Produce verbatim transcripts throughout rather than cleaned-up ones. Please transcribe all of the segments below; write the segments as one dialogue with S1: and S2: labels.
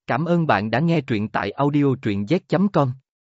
S1: Cảm ơn bạn đã nghe truyện tại audio truyện z chấm com.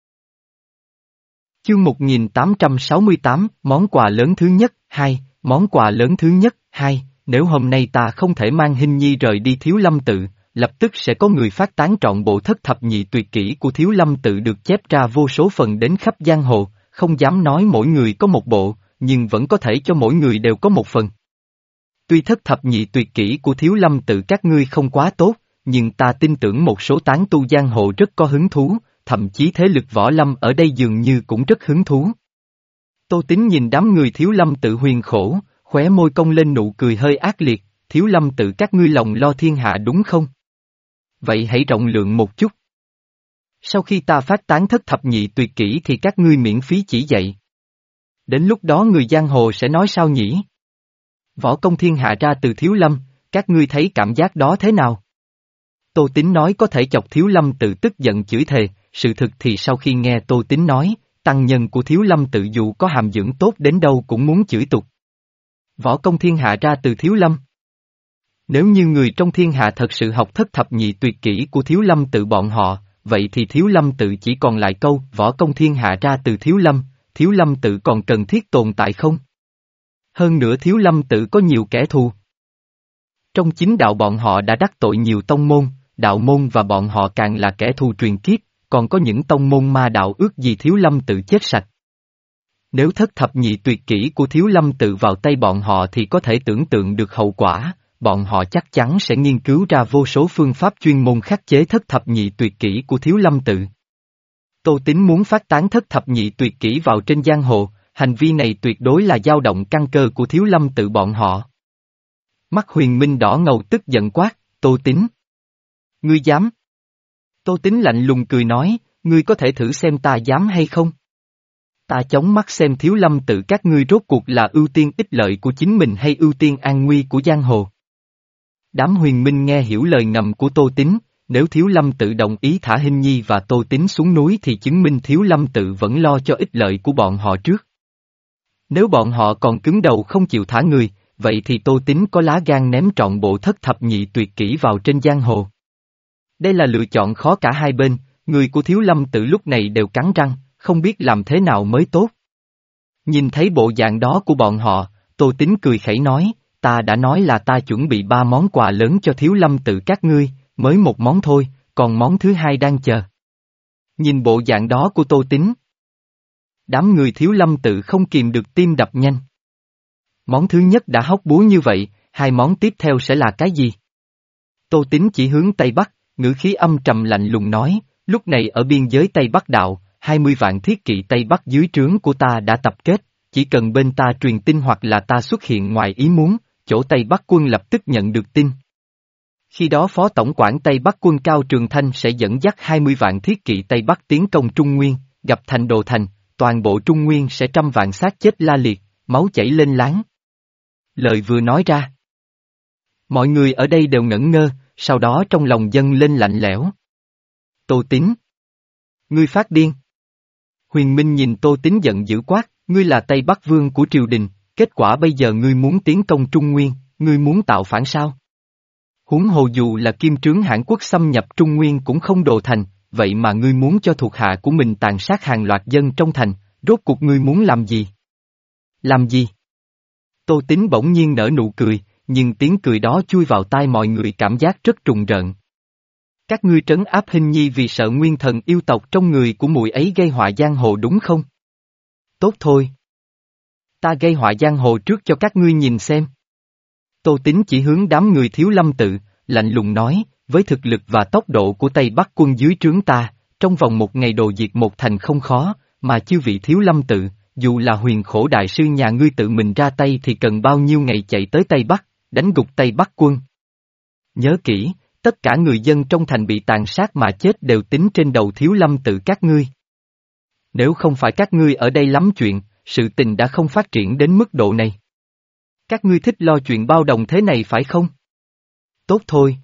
S1: Chương một nghìn tám trăm sáu mươi tám, món quà lớn thứ nhất, hai, món quà lớn thứ nhất, hai, nếu hôm nay ta không thể mang Hinh Nhi rời đi Thiếu Lâm tự, lập tức sẽ có người phát tán trọn bộ thất thập nhị tuyệt kỹ của Thiếu Lâm tự được chép ra vô số phần đến khắp giang hồ, không dám nói mỗi người có một bộ, nhưng vẫn có thể cho mỗi người đều có một phần. Tuy thất thập nhị tuyệt kỹ của Thiếu Lâm tự các ngươi không quá tốt, nhưng ta tin tưởng một số tán tu giang hồ rất có hứng thú, thậm chí thế lực võ lâm ở đây dường như cũng rất hứng thú. Tô Tín nhìn đám người Thiếu Lâm tự huyền khổ, khóe môi cong lên nụ cười hơi ác liệt, Thiếu Lâm tự các ngươi lòng lo thiên hạ đúng không? Vậy hãy rộng lượng một chút. Sau khi ta phát tán thất thập nhị tuyệt kỹ thì các ngươi miễn phí chỉ dạy. Đến lúc đó người giang hồ sẽ nói sao nhỉ? Võ công thiên hạ ra từ Thiếu Lâm, các ngươi thấy cảm giác đó thế nào? Tô Tín nói có thể chọc Thiếu Lâm tự tức giận chửi thề, sự thực thì sau khi nghe Tô Tín nói, tăng nhân của Thiếu Lâm tự dù có hàm dưỡng tốt đến đâu cũng muốn chửi tục. Võ công thiên hạ ra từ Thiếu Lâm. Nếu như người trong thiên hạ thật sự học thất thập nhị tuyệt kỹ của Thiếu Lâm tự bọn họ, vậy thì Thiếu Lâm tự chỉ còn lại câu võ công thiên hạ ra từ Thiếu Lâm, Thiếu Lâm tự còn cần thiết tồn tại không? Hơn nữa Thiếu Lâm tự có nhiều kẻ thù. Trong chính đạo bọn họ đã đắc tội nhiều tông môn, đạo môn và bọn họ càng là kẻ thù truyền kiếp, còn có những tông môn ma đạo ước gì Thiếu Lâm tự chết sạch. Nếu thất thập nhị tuyệt kỹ của Thiếu Lâm tự vào tay bọn họ thì có thể tưởng tượng được hậu quả, bọn họ chắc chắn sẽ nghiên cứu ra vô số phương pháp chuyên môn khắc chế thất thập nhị tuyệt kỹ của Thiếu Lâm tự. Tô Tín muốn phát tán thất thập nhị tuyệt kỹ vào trên giang hồ, hành vi này tuyệt đối là dao động căn cơ của Thiếu Lâm tự bọn họ. Mắt Huyền Minh đỏ ngầu tức giận quát, Tô Tín. Ngươi dám? Tô Tín lạnh lùng cười nói, ngươi có thể thử xem ta dám hay không? Ta chống mắt xem Thiếu Lâm tự các ngươi rốt cuộc là ưu tiên ích lợi của chính mình hay ưu tiên an nguy của giang hồ. Đám Huyền Minh nghe hiểu lời ngầm của Tô Tín, nếu Thiếu Lâm tự đồng ý thả Hinh Nhi và Tô Tín xuống núi thì chứng minh Thiếu Lâm tự vẫn lo cho ích lợi của bọn họ trước. Nếu bọn họ còn cứng đầu không chịu thả người, vậy thì Tô Tín có lá gan ném trọn bộ thất thập nhị tuyệt kỹ vào trên giang hồ. Đây là lựa chọn khó cả hai bên, người của Thiếu Lâm tự lúc này đều cắn răng, không biết làm thế nào mới tốt. Nhìn thấy bộ dạng đó của bọn họ, Tô Tín cười khẩy nói, ta đã nói là ta chuẩn bị ba món quà lớn cho Thiếu Lâm tự các ngươi, mới một món thôi, còn món thứ hai đang chờ. Nhìn bộ dạng đó của Tô Tín, đám người Thiếu Lâm tự không kìm được tim đập nhanh. Món thứ nhất đã hóc búa như vậy, hai món tiếp theo sẽ là cái gì? Tô Tín chỉ hướng Tây Bắc, ngữ khí âm trầm lạnh lùng nói, lúc này ở biên giới Tây Bắc đạo, hai mươi vạn thiết kỵ Tây Bắc dưới trướng của ta đã tập kết, chỉ cần bên ta truyền tin hoặc là ta xuất hiện ngoài ý muốn, chỗ Tây Bắc quân lập tức nhận được tin. Khi đó Phó Tổng quản Tây Bắc quân Cao Trường Thanh sẽ dẫn dắt hai mươi vạn thiết kỵ Tây Bắc tiến công Trung Nguyên, gặp thành Đồ Thành, toàn bộ Trung Nguyên sẽ trăm vạn xác chết la liệt, máu chảy lên láng. Lời vừa nói ra, mọi người ở đây đều ngẩn ngơ, sau đó trong lòng dâng lên lạnh lẽo. Tô Tín. Ngươi phát điên. Huyền Minh nhìn Tô Tín giận dữ quát, ngươi là Tây Bắc Vương của triều đình, kết quả bây giờ ngươi muốn tiến công Trung Nguyên, ngươi muốn tạo phản sao? Huống hồ dù là kim trướng Hãn Quốc xâm nhập Trung Nguyên cũng không đồ thành, vậy mà ngươi muốn cho thuộc hạ của mình tàn sát hàng loạt dân trong thành, rốt cuộc ngươi muốn làm gì? Làm gì? Tô Tín bỗng nhiên nở nụ cười, nhưng tiếng cười đó chui vào tai mọi người cảm giác rất trùng rợn. Các ngươi trấn áp Hinh Nhi vì sợ nguyên thần yêu tộc trong người của muội ấy gây họa giang hồ đúng không? Tốt thôi. Ta gây họa giang hồ trước cho các ngươi nhìn xem. Tô Tín chỉ hướng đám người Thiếu Lâm tự, lạnh lùng nói, với thực lực và tốc độ của Tây Bắc quân dưới trướng ta, trong vòng một ngày đồ diệt một thành không khó, mà chư vị Thiếu Lâm tự, dù là Huyền Khổ đại sư nhà ngươi tự mình ra tay thì cần bao nhiêu ngày chạy tới Tây Bắc, đánh gục Tây Bắc quân. Nhớ kỹ, tất cả người dân trong thành bị tàn sát mà chết đều tính trên đầu Thiếu Lâm tự các ngươi. Nếu không phải các ngươi ở đây lắm chuyện, sự tình đã không phát triển đến mức độ này. Các ngươi thích lo chuyện bao đồng thế này phải không? Tốt thôi.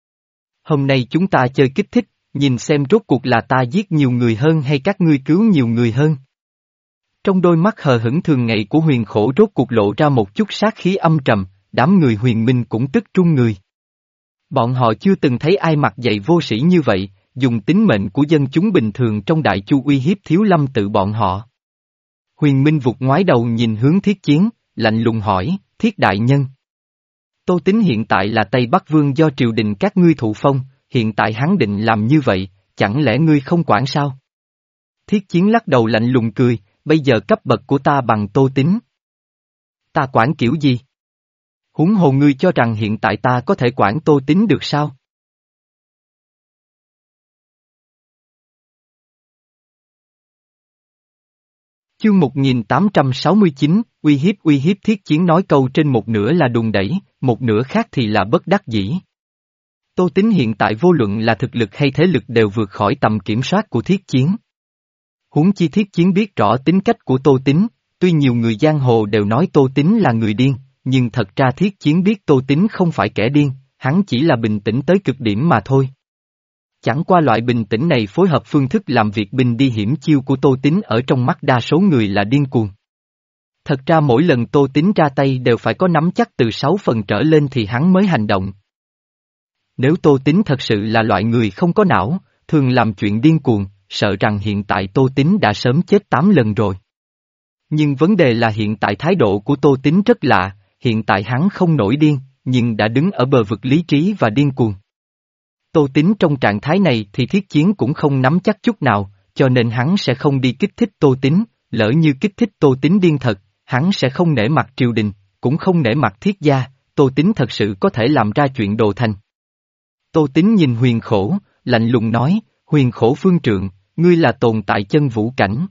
S1: Hôm nay chúng ta chơi kích thích, nhìn xem rốt cuộc là ta giết nhiều người hơn hay các ngươi cứu nhiều người hơn. Trong đôi mắt hờ hững thường ngày của Huyền Khổ rốt cuộc lộ ra một chút sát khí âm trầm, đám người Huyền Minh cũng tức trung người. Bọn họ chưa từng thấy ai mặc dày vô sĩ như vậy, dùng tính mệnh của dân chúng bình thường trong đại chu uy hiếp Thiếu Lâm tự bọn họ. Huyền Minh vụt ngoái đầu nhìn hướng Thiết Chiến, lạnh lùng hỏi, Thiết đại nhân. Tô Tín hiện tại là Tây Bắc Vương do triều đình các ngươi thụ phong, hiện tại hắn định làm như vậy, chẳng lẽ ngươi không quản sao? Thiết Chiến lắc đầu lạnh lùng cười, bây giờ cấp bậc của ta bằng Tô Tín. Ta quản kiểu gì? Huống hồ ngươi cho rằng hiện tại ta có thể quản Tô Tín được sao? Chương một nghìn tám trăm sáu mươi chín, uy hiếp uy hiếp Thiết Chiến nói câu trên một nửa là đùn đẩy, một nửa khác thì là bất đắc dĩ. Tô Tín hiện tại vô luận là thực lực hay thế lực đều vượt khỏi tầm kiểm soát của Thiết Chiến. Huống chi Thiết Chiến biết rõ tính cách của Tô Tín, tuy nhiều người giang hồ đều nói Tô Tín là người điên, nhưng thật ra Thiết Chiến biết Tô Tín không phải kẻ điên, hắn chỉ là bình tĩnh tới cực điểm mà thôi. Chẳng qua loại bình tĩnh này phối hợp phương thức làm việc bình đi hiểm chiêu của Tô Tín ở trong mắt đa số người là điên cuồng. Thật ra mỗi lần Tô Tín ra tay đều phải có nắm chắc từ sáu phần trở lên thì hắn mới hành động. Nếu Tô Tín thật sự là loại người không có não, thường làm chuyện điên cuồng, sợ rằng hiện tại Tô Tín đã sớm chết tám lần rồi. Nhưng vấn đề là hiện tại thái độ của Tô Tín rất lạ, hiện tại hắn không nổi điên, nhưng đã đứng ở bờ vực lý trí và điên cuồng. Tô Tín trong trạng thái này thì Thiết Chiến cũng không nắm chắc chút nào, cho nên hắn sẽ không đi kích thích Tô Tín, lỡ như kích thích Tô Tín điên thật, hắn sẽ không nể mặt triều đình, cũng không nể mặt Thiết gia, Tô Tín thật sự có thể làm ra chuyện đồ thành. Tô Tín nhìn Huyền Khổ, lạnh lùng nói, Huyền Khổ phương trượng, ngươi là tồn tại chân vũ cảnh.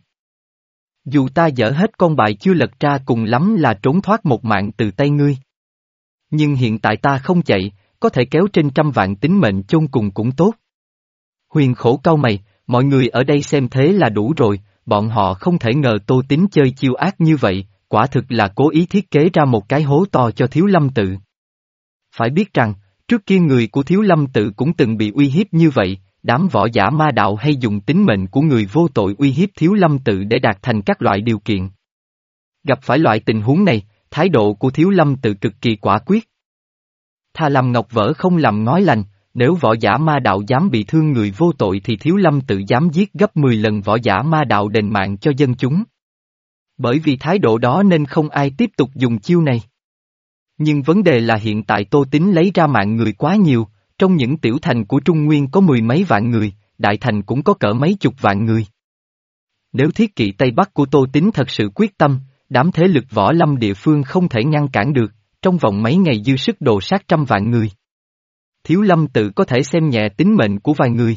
S1: Dù ta dở hết con bài chưa lật ra cùng lắm là trốn thoát một mạng từ tay ngươi. Nhưng hiện tại ta không chạy, có thể kéo trên trăm vạn tính mệnh chôn cùng cũng tốt. Huyền Khổ cau mày, mọi người ở đây xem thế là đủ rồi, bọn họ không thể ngờ Tô Tín chơi chiêu ác như vậy, quả thực là cố ý thiết kế ra một cái hố to cho Thiếu Lâm tự. Phải biết rằng, trước kia người của Thiếu Lâm tự cũng từng bị uy hiếp như vậy, đám võ giả ma đạo hay dùng tính mệnh của người vô tội uy hiếp Thiếu Lâm tự để đạt thành các loại điều kiện. Gặp phải loại tình huống này, thái độ của Thiếu Lâm tự cực kỳ quả quyết. Thà làm ngọc vỡ không làm ngói lành, nếu võ giả ma đạo dám bị thương người vô tội thì Thiếu Lâm tự dám giết gấp mười lần võ giả ma đạo đền mạng cho dân chúng. Bởi vì thái độ đó nên không ai tiếp tục dùng chiêu này. Nhưng vấn đề là hiện tại Tô Tín lấy ra mạng người quá nhiều, trong những tiểu thành của Trung Nguyên có mười mấy vạn người, đại thành cũng có cỡ mấy chục vạn người. Nếu thiết kỵ Tây Bắc của Tô Tín thật sự quyết tâm, đám thế lực võ lâm địa phương không thể ngăn cản được, trong vòng mấy ngày dư sức đồ sát trăm vạn người. Thiếu Lâm tự có thể xem nhẹ tính mệnh của vài người.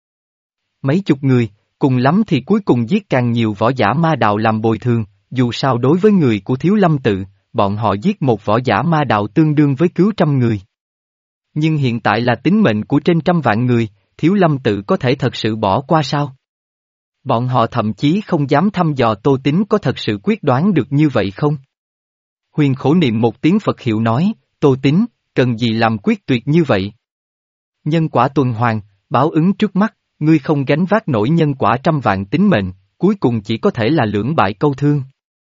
S1: Mấy chục người, cùng lắm thì cuối cùng giết càng nhiều võ giả ma đạo làm bồi thường, dù sao đối với người của Thiếu Lâm tự, bọn họ giết một võ giả ma đạo tương đương với cứu trăm người. Nhưng hiện tại là tính mệnh của trên trăm vạn người, Thiếu Lâm tự có thể thật sự bỏ qua sao? Bọn họ thậm chí không dám thăm dò Tô Tín có thật sự quyết đoán được như vậy không? Huyền Khổ niệm một tiếng Phật hiệu nói, Tô Tín, cần gì làm quyết tuyệt như vậy? Nhân quả tuần hoàn, báo ứng trước mắt, ngươi không gánh vác nổi nhân quả trăm vạn tính mệnh, cuối cùng chỉ có thể là lưỡng bại câu thương.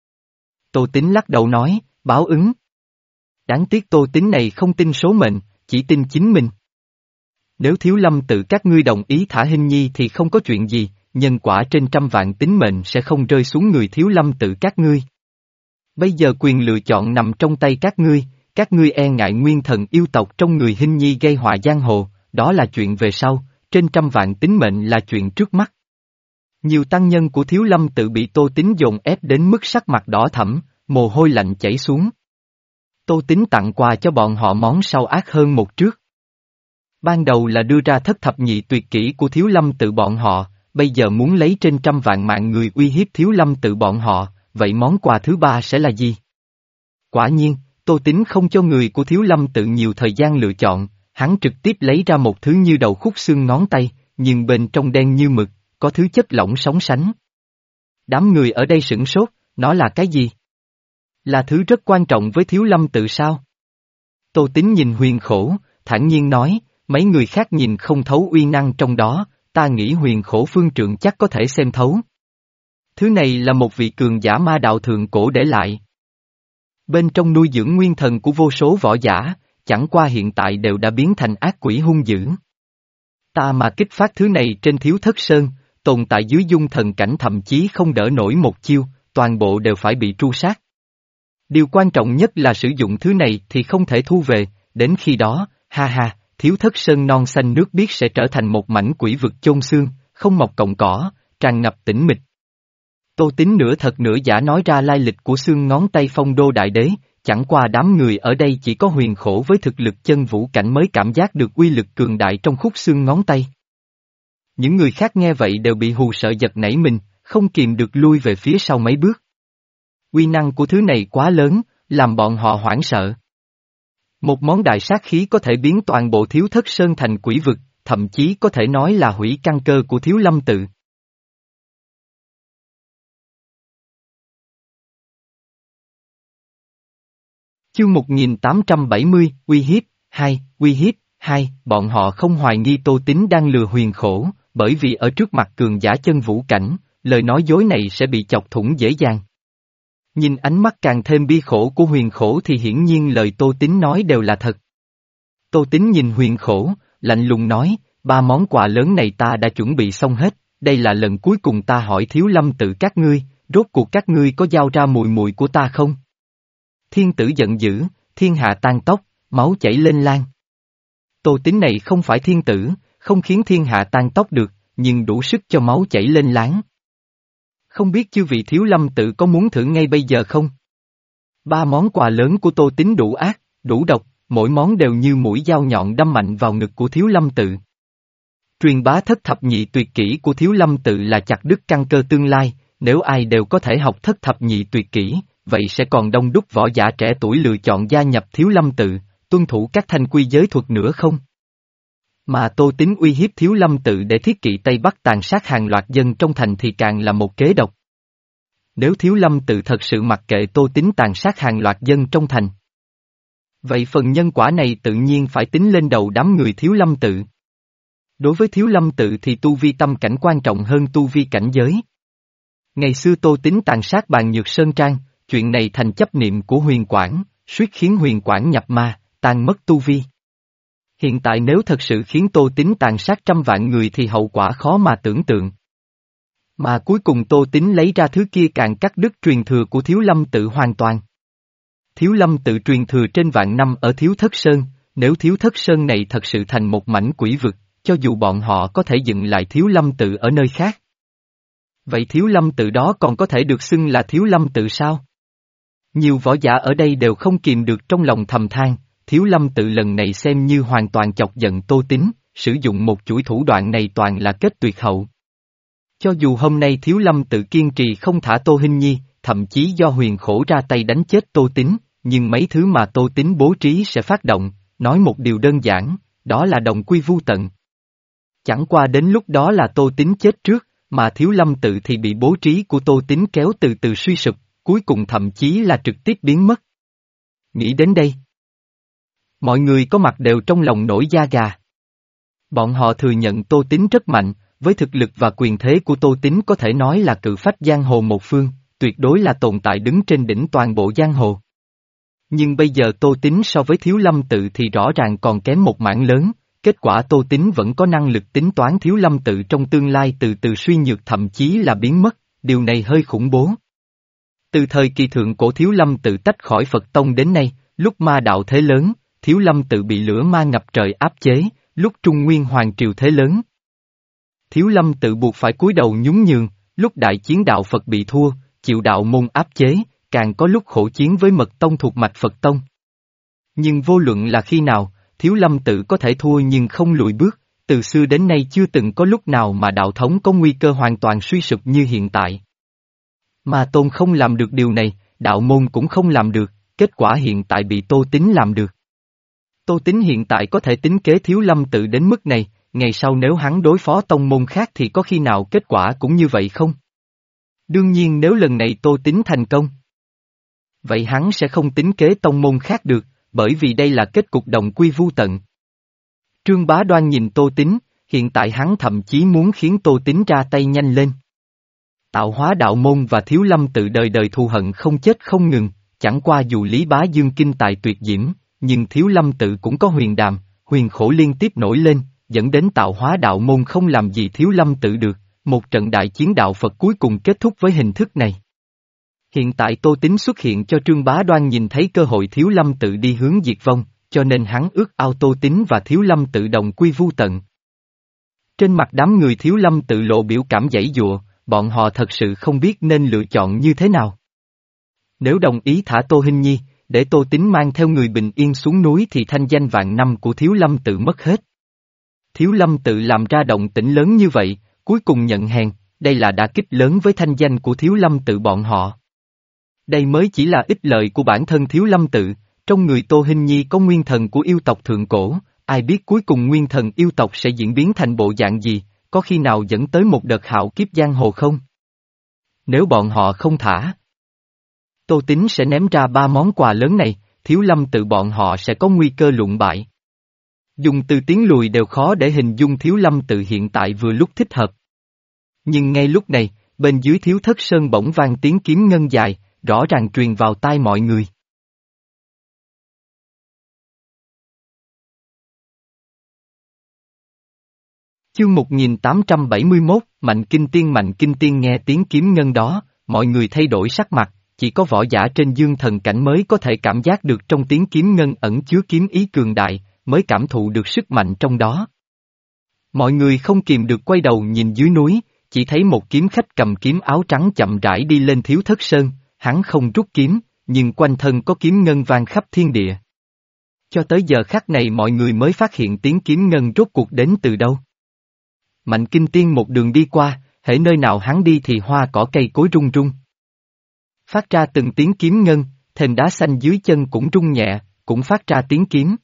S1: Tô Tín lắc đầu nói, báo ứng. Đáng tiếc Tô Tín này không tin số mệnh, chỉ tin chính mình. Nếu Thiếu Lâm tự các ngươi đồng ý thả Hinh Nhi thì không có chuyện gì, nhân quả trên trăm vạn tính mệnh sẽ không rơi xuống người Thiếu Lâm tự các ngươi. Bây giờ quyền lựa chọn nằm trong tay các ngươi, các ngươi e ngại nguyên thần yêu tộc trong người Hinh Nhi gây họa giang hồ, đó là chuyện về sau, trên trăm vạn tính mệnh là chuyện trước mắt. Nhiều tăng nhân của Thiếu Lâm tự bị Tô Tín dồn ép đến mức sắc mặt đỏ thẫm, mồ hôi lạnh chảy xuống. Tô Tín tặng quà cho bọn họ món sau ác hơn một trước. Ban đầu là đưa ra thất thập nhị tuyệt kỹ của Thiếu Lâm tự bọn họ, bây giờ muốn lấy trên trăm vạn mạng người uy hiếp Thiếu Lâm tự bọn họ, vậy món quà thứ ba sẽ là gì? Quả nhiên, Tô Tín không cho người của Thiếu Lâm tự nhiều thời gian lựa chọn, hắn trực tiếp lấy ra một thứ như đầu khúc xương ngón tay, nhưng bên trong đen như mực, có thứ chất lỏng sóng sánh. Đám người ở đây sửng sốt, nó là cái gì? Là thứ rất quan trọng với Thiếu Lâm tự sao? Tô Tín nhìn Huyền Khổ, thản nhiên nói, mấy người khác nhìn không thấu uy năng trong đó, ta nghĩ Huyền Khổ phương trượng chắc có thể xem thấu. Thứ này là một vị cường giả ma đạo thượng cổ để lại. Bên trong nuôi dưỡng nguyên thần của vô số võ giả, chẳng qua hiện tại đều đã biến thành ác quỷ hung dữ. Ta mà kích phát thứ này trên Thiếu Thất Sơn, tồn tại dưới dung thần cảnh thậm chí không đỡ nổi một chiêu, toàn bộ đều phải bị tru sát. Điều quan trọng nhất là sử dụng thứ này thì không thể thu về, đến khi đó, ha ha, Thiếu Thất Sơn non xanh nước biếc sẽ trở thành một mảnh quỷ vực chôn xương, không mọc cọng cỏ, tràn ngập tĩnh mịch. Tô Tín nửa thật nửa giả nói ra lai lịch của xương ngón tay Phong Đô Đại Đế, chẳng qua đám người ở đây chỉ có Huyền Khổ với thực lực chân vũ cảnh mới cảm giác được uy lực cường đại trong khúc xương ngón tay. Những người khác nghe vậy đều bị hù sợ giật nảy mình, không kìm được lui về phía sau mấy bước. Uy năng của thứ này quá lớn, làm bọn họ hoảng sợ. Một món đại sát khí có thể biến toàn bộ Thiếu Thất Sơn thành quỷ vực, thậm chí có thể nói là hủy căn cơ của Thiếu Lâm Tự. Chương một nghìn tám trăm bảy mươi, uy hiếp, hai, uy hiếp, hai, bọn họ không hoài nghi Tô Tín đang lừa Huyền Khổ, bởi vì ở trước mặt cường giả chân vũ cảnh, lời nói dối này sẽ bị chọc thủng dễ dàng. Nhìn ánh mắt càng thêm bi khổ của Huyền Khổ thì hiển nhiên lời Tô Tín nói đều là thật. Tô Tín nhìn Huyền Khổ, lạnh lùng nói, ba món quà lớn này ta đã chuẩn bị xong hết, đây là lần cuối cùng ta hỏi Thiếu Lâm Tự các ngươi, rốt cuộc các ngươi có giao ra mùi mùi của ta không? Thiên tử giận dữ, thiên hạ tan tóc, máu chảy lên lan. Tô Tín này không phải thiên tử, không khiến thiên hạ tan tóc được, nhưng đủ sức cho máu chảy lên láng. Không biết chư vị Thiếu Lâm Tự có muốn thử ngay bây giờ không? Ba món quà lớn của Tô Tín đủ ác, đủ độc, mỗi món đều như mũi dao nhọn đâm mạnh vào ngực của Thiếu Lâm Tự. Truyền bá thất thập nhị tuyệt kỹ của Thiếu Lâm Tự là chặt đứt căn cơ tương lai, nếu ai đều có thể học thất thập nhị tuyệt kỹ, vậy sẽ còn đông đúc võ giả trẻ tuổi lựa chọn gia nhập Thiếu Lâm Tự, tuân thủ các thanh quy giới thuật nữa không? Mà Tô Tín uy hiếp Thiếu Lâm Tự để thiết kỵ Tây Bắc tàn sát hàng loạt dân trong thành thì càng là một kế độc. Nếu Thiếu Lâm Tự thật sự mặc kệ Tô Tín tàn sát hàng loạt dân trong thành, vậy phần nhân quả này tự nhiên phải tính lên đầu đám người Thiếu Lâm Tự. Đối với Thiếu Lâm Tự thì tu vi tâm cảnh quan trọng hơn tu vi cảnh giới. Ngày xưa Tô Tín tàn sát Bàn Nhược Sơn Trang, chuyện này thành chấp niệm của Huyền Quảng, suýt khiến Huyền Quảng nhập ma, tan mất tu vi. Hiện tại nếu thật sự khiến Tô Tín tàn sát trăm vạn người thì hậu quả khó mà tưởng tượng. Mà cuối cùng Tô Tín lấy ra thứ kia càng cắt đứt truyền thừa của Thiếu Lâm Tự hoàn toàn. Thiếu Lâm Tự truyền thừa trên vạn năm ở Thiếu Thất Sơn, nếu Thiếu Thất Sơn này thật sự thành một mảnh quỷ vực, cho dù bọn họ có thể dựng lại Thiếu Lâm Tự ở nơi khác. Vậy Thiếu Lâm Tự đó còn có thể được xưng là Thiếu Lâm Tự sao? Nhiều võ giả ở đây đều không kìm được trong lòng thầm than, Thiếu Lâm Tự lần này xem như hoàn toàn chọc giận Tô Tín, sử dụng một chuỗi thủ đoạn này toàn là kết tuyệt hậu. Cho dù hôm nay Thiếu Lâm Tự kiên trì không thả Tô Hinh Nhi, thậm chí do Huyền Khổ ra tay đánh chết Tô Tín, nhưng mấy thứ mà Tô Tín bố trí sẽ phát động, nói một điều đơn giản, đó là đồng quy vu tận. Chẳng qua đến lúc đó là Tô Tín chết trước, mà Thiếu Lâm Tự thì bị bố trí của Tô Tín kéo từ từ suy sụp, cuối cùng thậm chí là trực tiếp biến mất. Nghĩ đến đây, mọi người có mặt đều trong lòng nổi da gà. Bọn họ thừa nhận Tô Tín rất mạnh, với thực lực và quyền thế của Tô Tín có thể nói là cự phách giang hồ một phương, tuyệt đối là tồn tại đứng trên đỉnh toàn bộ giang hồ. Nhưng bây giờ Tô Tín so với Thiếu Lâm Tự thì rõ ràng còn kém một mảng lớn, kết quả Tô Tín vẫn có năng lực tính toán Thiếu Lâm Tự trong tương lai từ từ suy nhược thậm chí là biến mất, điều này hơi khủng bố. Từ thời kỳ thượng cổ Thiếu Lâm Tự tách khỏi Phật Tông đến nay, lúc ma đạo thế lớn, Thiếu Lâm Tự bị lửa ma ngập trời áp chế, lúc Trung Nguyên Hoàng Triều thế lớn. Thiếu Lâm Tự buộc phải cúi đầu nhún nhường, lúc đại chiến đạo Phật bị thua, chịu đạo môn áp chế, càng có lúc khổ chiến với Mật Tông thuộc mạch Phật Tông. Nhưng vô luận là khi nào, Thiếu Lâm Tự có thể thua nhưng không lùi bước, từ xưa đến nay chưa từng có lúc nào mà đạo thống có nguy cơ hoàn toàn suy sụp như hiện tại. Mà Tôn không làm được điều này, đạo môn cũng không làm được, kết quả hiện tại bị Tô Tín làm được. Tô Tín hiện tại có thể tính kế Thiếu Lâm Tự đến mức này, ngày sau nếu hắn đối phó tông môn khác thì có khi nào kết quả cũng như vậy không? Đương nhiên nếu lần này Tô Tín thành công, vậy hắn sẽ không tính kế tông môn khác được, bởi vì đây là kết cục đồng quy vu tận. Trương Bá Đoan nhìn Tô Tín, hiện tại hắn thậm chí muốn khiến Tô Tín ra tay nhanh lên. Tạo hóa đạo môn và Thiếu Lâm Tự đời đời thù hận không chết không ngừng, chẳng qua dù Lý Bá Dương kinh tài tuyệt diễm, nhưng Thiếu Lâm tự cũng có huyền đàm, huyền khổ liên tiếp nổi lên, dẫn đến tạo hóa đạo môn không làm gì Thiếu Lâm tự được, một trận đại chiến đạo Phật cuối cùng kết thúc với hình thức này. Hiện tại Tô Tín xuất hiện cho Trương Bá Đoan nhìn thấy cơ hội Thiếu Lâm tự đi hướng diệt vong, cho nên hắn ước ao Tô Tín và Thiếu Lâm tự đồng quy vu tận. Trên mặt đám người Thiếu Lâm tự lộ biểu cảm giãy giụa, bọn họ thật sự không biết nên lựa chọn như thế nào. Nếu đồng ý thả Tô Hinh Nhi, để Tô Tín mang theo người bình yên xuống núi thì thanh danh vạn năm của Thiếu Lâm tự mất hết. Thiếu Lâm tự làm ra động tĩnh lớn như vậy, cuối cùng nhận hèn, đây là đả kích lớn với thanh danh của Thiếu Lâm tự bọn họ. Đây mới chỉ là ích lợi của bản thân Thiếu Lâm tự, trong người Tô Hinh Nhi có nguyên thần của yêu tộc thượng cổ, ai biết cuối cùng nguyên thần yêu tộc sẽ diễn biến thành bộ dạng gì, có khi nào dẫn tới một đợt hạo kiếp giang hồ không? Nếu bọn họ không thả, Tô Tín sẽ ném ra ba món quà lớn này, Thiếu Lâm tự bọn họ sẽ có nguy cơ lụng bại. Dùng từ tiến lùi đều khó để hình dung Thiếu Lâm tự hiện tại vừa lúc thích hợp. Nhưng ngay lúc này, bên dưới Thiếu Thất Sơn bỗng vang tiếng kiếm ngân dài, rõ ràng truyền vào tai mọi người. Chương một nghìn tám trăm bảy mươi mốt, Mạnh Kinh Tiên Mạnh Kinh Tiên nghe tiếng kiếm ngân đó, mọi người thay đổi sắc mặt, chỉ có võ giả trên dương thần cảnh mới có thể cảm giác được trong tiếng kiếm ngân ẩn chứa kiếm ý cường đại, mới cảm thụ được sức mạnh trong đó. Mọi người không kìm được quay đầu nhìn dưới núi, chỉ thấy một kiếm khách cầm kiếm áo trắng chậm rãi đi lên Thiếu Thất Sơn, hắn không rút kiếm, nhưng quanh thân có kiếm ngân vang khắp thiên địa. Cho tới giờ khắc này mọi người mới phát hiện tiếng kiếm ngân rốt cuộc đến từ đâu. Mạnh Kinh Tiên một đường đi qua, hễ nơi nào hắn đi thì hoa cỏ cây cối rung rung. Phát ra từng tiếng kiếm ngân, thềm đá xanh dưới chân cũng rung nhẹ, cũng phát ra tiếng kiếm.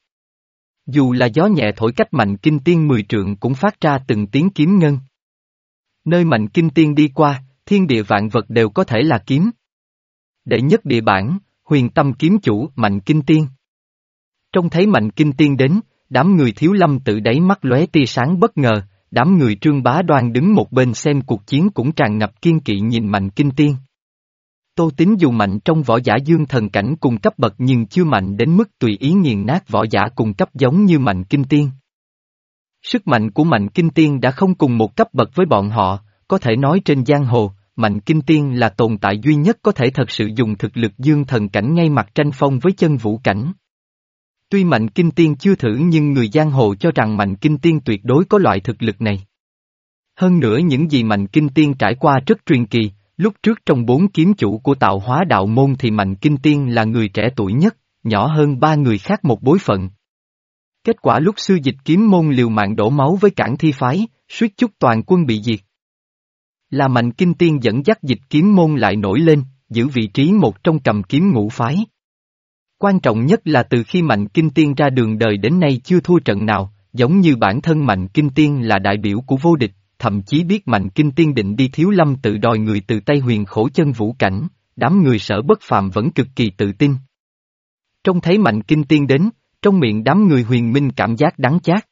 S1: Dù là gió nhẹ thổi cách Mạnh Kinh Tiên mười trượng cũng phát ra từng tiếng kiếm ngân. Nơi Mạnh Kinh Tiên đi qua, thiên địa vạn vật đều có thể là kiếm. Đệ nhất địa bản, huyền tâm kiếm chủ Mạnh Kinh Tiên. Trông thấy Mạnh Kinh Tiên đến, đám người Thiếu Lâm tự đáy mắt lóe tia sáng bất ngờ, đám người Trương Bá Đoan đứng một bên xem cuộc chiến cũng tràn ngập kiên kỵ nhìn Mạnh Kinh Tiên. Tô Tín dù mạnh trong võ giả dương thần cảnh cùng cấp bậc nhưng chưa mạnh đến mức tùy ý nghiền nát võ giả cùng cấp giống như Mạnh Kinh Tiên. Sức mạnh của Mạnh Kinh Tiên đã không cùng một cấp bậc với bọn họ, có thể nói trên giang hồ, Mạnh Kinh Tiên là tồn tại duy nhất có thể thật sự dùng thực lực dương thần cảnh ngay mặt tranh phong với chân vũ cảnh. Tuy Mạnh Kinh Tiên chưa thử nhưng người giang hồ cho rằng Mạnh Kinh Tiên tuyệt đối có loại thực lực này. Hơn nữa những gì Mạnh Kinh Tiên trải qua rất truyền kỳ, lúc trước trong bốn kiếm chủ của tạo hóa đạo môn thì Mạnh Kinh Tiên là người trẻ tuổi nhất, nhỏ hơn ba người khác một bối phận. Kết quả lúc xưa Dịch Kiếm môn liều mạng đổ máu với Cản Thi phái, suýt chút toàn quân bị diệt. Là Mạnh Kinh Tiên dẫn dắt Dịch Kiếm môn lại nổi lên, giữ vị trí một trong cầm kiếm ngũ phái. Quan trọng nhất là từ khi Mạnh Kinh Tiên ra đường đời đến nay chưa thua trận nào, giống như bản thân Mạnh Kinh Tiên là đại biểu của vô địch, thậm chí biết Mạnh Kinh Tiên định đi Thiếu Lâm tự đòi người từ Tây Huyền khổ chân vũ cảnh, đám người Sở Bất Phàm vẫn cực kỳ tự tin. Trông thấy Mạnh Kinh Tiên đến, trong miệng đám người Huyền Minh cảm giác đắng chát.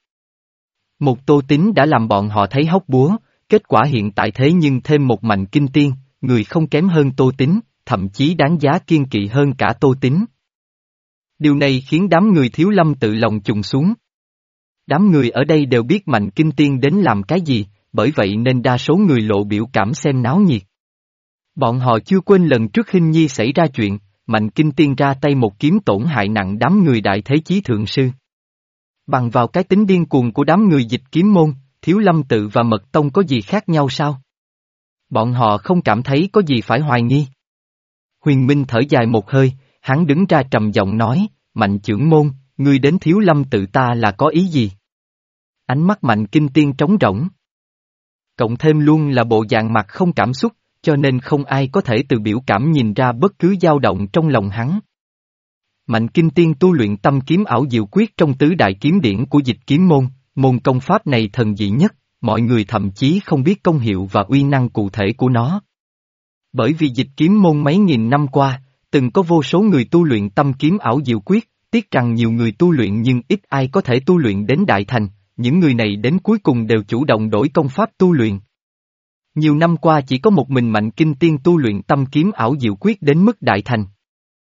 S1: Một Tô Tín đã làm bọn họ thấy hốc búa, kết quả hiện tại thế nhưng thêm một Mạnh Kinh Tiên, người không kém hơn Tô Tín, thậm chí đáng giá kiên kỵ hơn cả Tô Tín. Điều này khiến đám người Thiếu Lâm tự lòng trùng xuống. Đám người ở đây đều biết Mạnh Kinh Tiên đến làm cái gì, bởi vậy nên đa số người lộ biểu cảm xem náo nhiệt. Bọn họ chưa quên lần trước Hinh Nhi xảy ra chuyện, Mạnh Kinh Tiên ra tay một kiếm tổn hại nặng đám người Đại Thế Chí Thượng Sư. Bằng vào cái tính điên cuồng của đám người Dịch Kiếm môn, Thiếu Lâm tự và Mật Tông có gì khác nhau sao? Bọn họ không cảm thấy có gì phải hoài nghi. Huyền Minh thở dài một hơi, hắn đứng ra trầm giọng nói, Mạnh trưởng môn, ngươi đến Thiếu Lâm tự ta là có ý gì? Ánh mắt Mạnh Kinh Tiên trống rỗng. Cộng thêm luôn là bộ dạng mặt không cảm xúc, cho nên không ai có thể từ biểu cảm nhìn ra bất cứ dao động trong lòng hắn. Mạnh Kinh Tiên tu luyện tâm kiếm ảo diệu quyết trong tứ đại kiếm điển của Dịch Kiếm môn, môn công pháp này thần dị nhất, mọi người thậm chí không biết công hiệu và uy năng cụ thể của nó. Bởi vì Dịch Kiếm môn mấy nghìn năm qua, từng có vô số người tu luyện tâm kiếm ảo diệu quyết, tiếc rằng nhiều người tu luyện nhưng ít ai có thể tu luyện đến đại thành, những người này đến cuối cùng đều chủ động đổi công pháp tu luyện. Nhiều năm qua chỉ có một mình Mạnh Kinh Tiên tu luyện tâm kiếm ảo diệu quyết đến mức đại thành.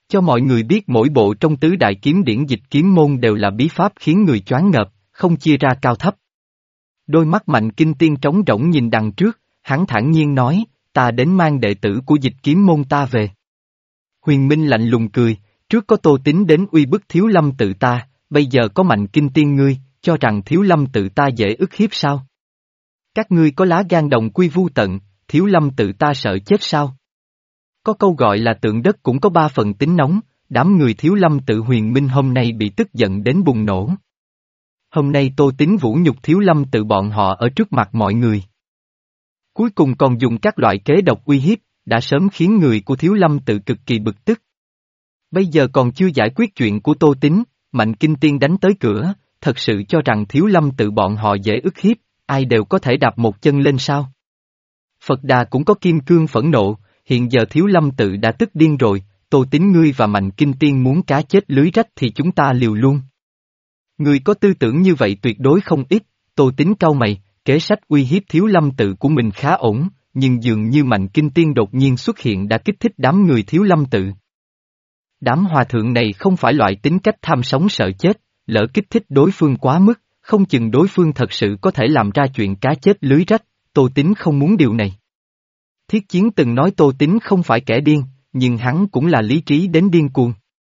S1: Cho mọi người biết mỗi bộ trong tứ đại kiếm điển dịch kiếm môn đều là bí pháp khiến người choáng ngợp, không chia ra cao thấp. Đôi mắt Mạnh Kinh Tiên trống rỗng nhìn đằng trước, hắn thản nhiên nói, ta đến mang đệ tử của dịch kiếm môn ta về. Huyền Minh lạnh lùng cười, trước có Tô Tín đến uy bức Thiếu Lâm tự ta, bây giờ có Mạnh Kinh Tiên ngươi, cho rằng Thiếu Lâm tự ta dễ ức hiếp sao? Các ngươi có lá gan đồng quy vu tận, Thiếu Lâm tự ta sợ chết sao? Có câu gọi là tượng đất cũng có ba phần tính nóng, đám người Thiếu Lâm tự Huyền Minh hôm nay bị tức giận đến bùng nổ. Hôm nay Tô Tín vũ nhục Thiếu Lâm tự bọn họ ở trước mặt mọi người. Cuối cùng còn dùng các loại kế độc uy hiếp, đã sớm khiến người của Thiếu Lâm tự cực kỳ bực tức. Bây giờ còn chưa giải quyết chuyện của Tô Tín, Mạnh Kinh Tiên đánh tới cửa, thật sự cho rằng Thiếu Lâm tự bọn họ dễ ức hiếp, ai đều có thể đạp một chân lên sao? Phật Đà cũng có kim cương phẫn nộ, hiện giờ Thiếu Lâm tự đã tức điên rồi, Tô Tín ngươi và Mạnh Kinh Tiên muốn cá chết lưới rách thì chúng ta liều luôn. Người có tư tưởng như vậy tuyệt đối không ít, Tô Tín cau mày, kế sách uy hiếp Thiếu Lâm tự của mình khá ổn, nhưng dường như Mạnh Kinh Tiên đột nhiên xuất hiện đã kích thích đám người Thiếu Lâm tự. Đám hòa thượng này không phải loại tính cách tham sống sợ chết, lỡ kích thích đối phương quá mức, không chừng đối phương thật sự có thể làm ra chuyện cá chết lưới rách, Tô Tín không muốn điều này. Thiết Chiến từng nói Tô Tín không phải kẻ điên, nhưng hắn cũng là lý trí đến điên cuồng.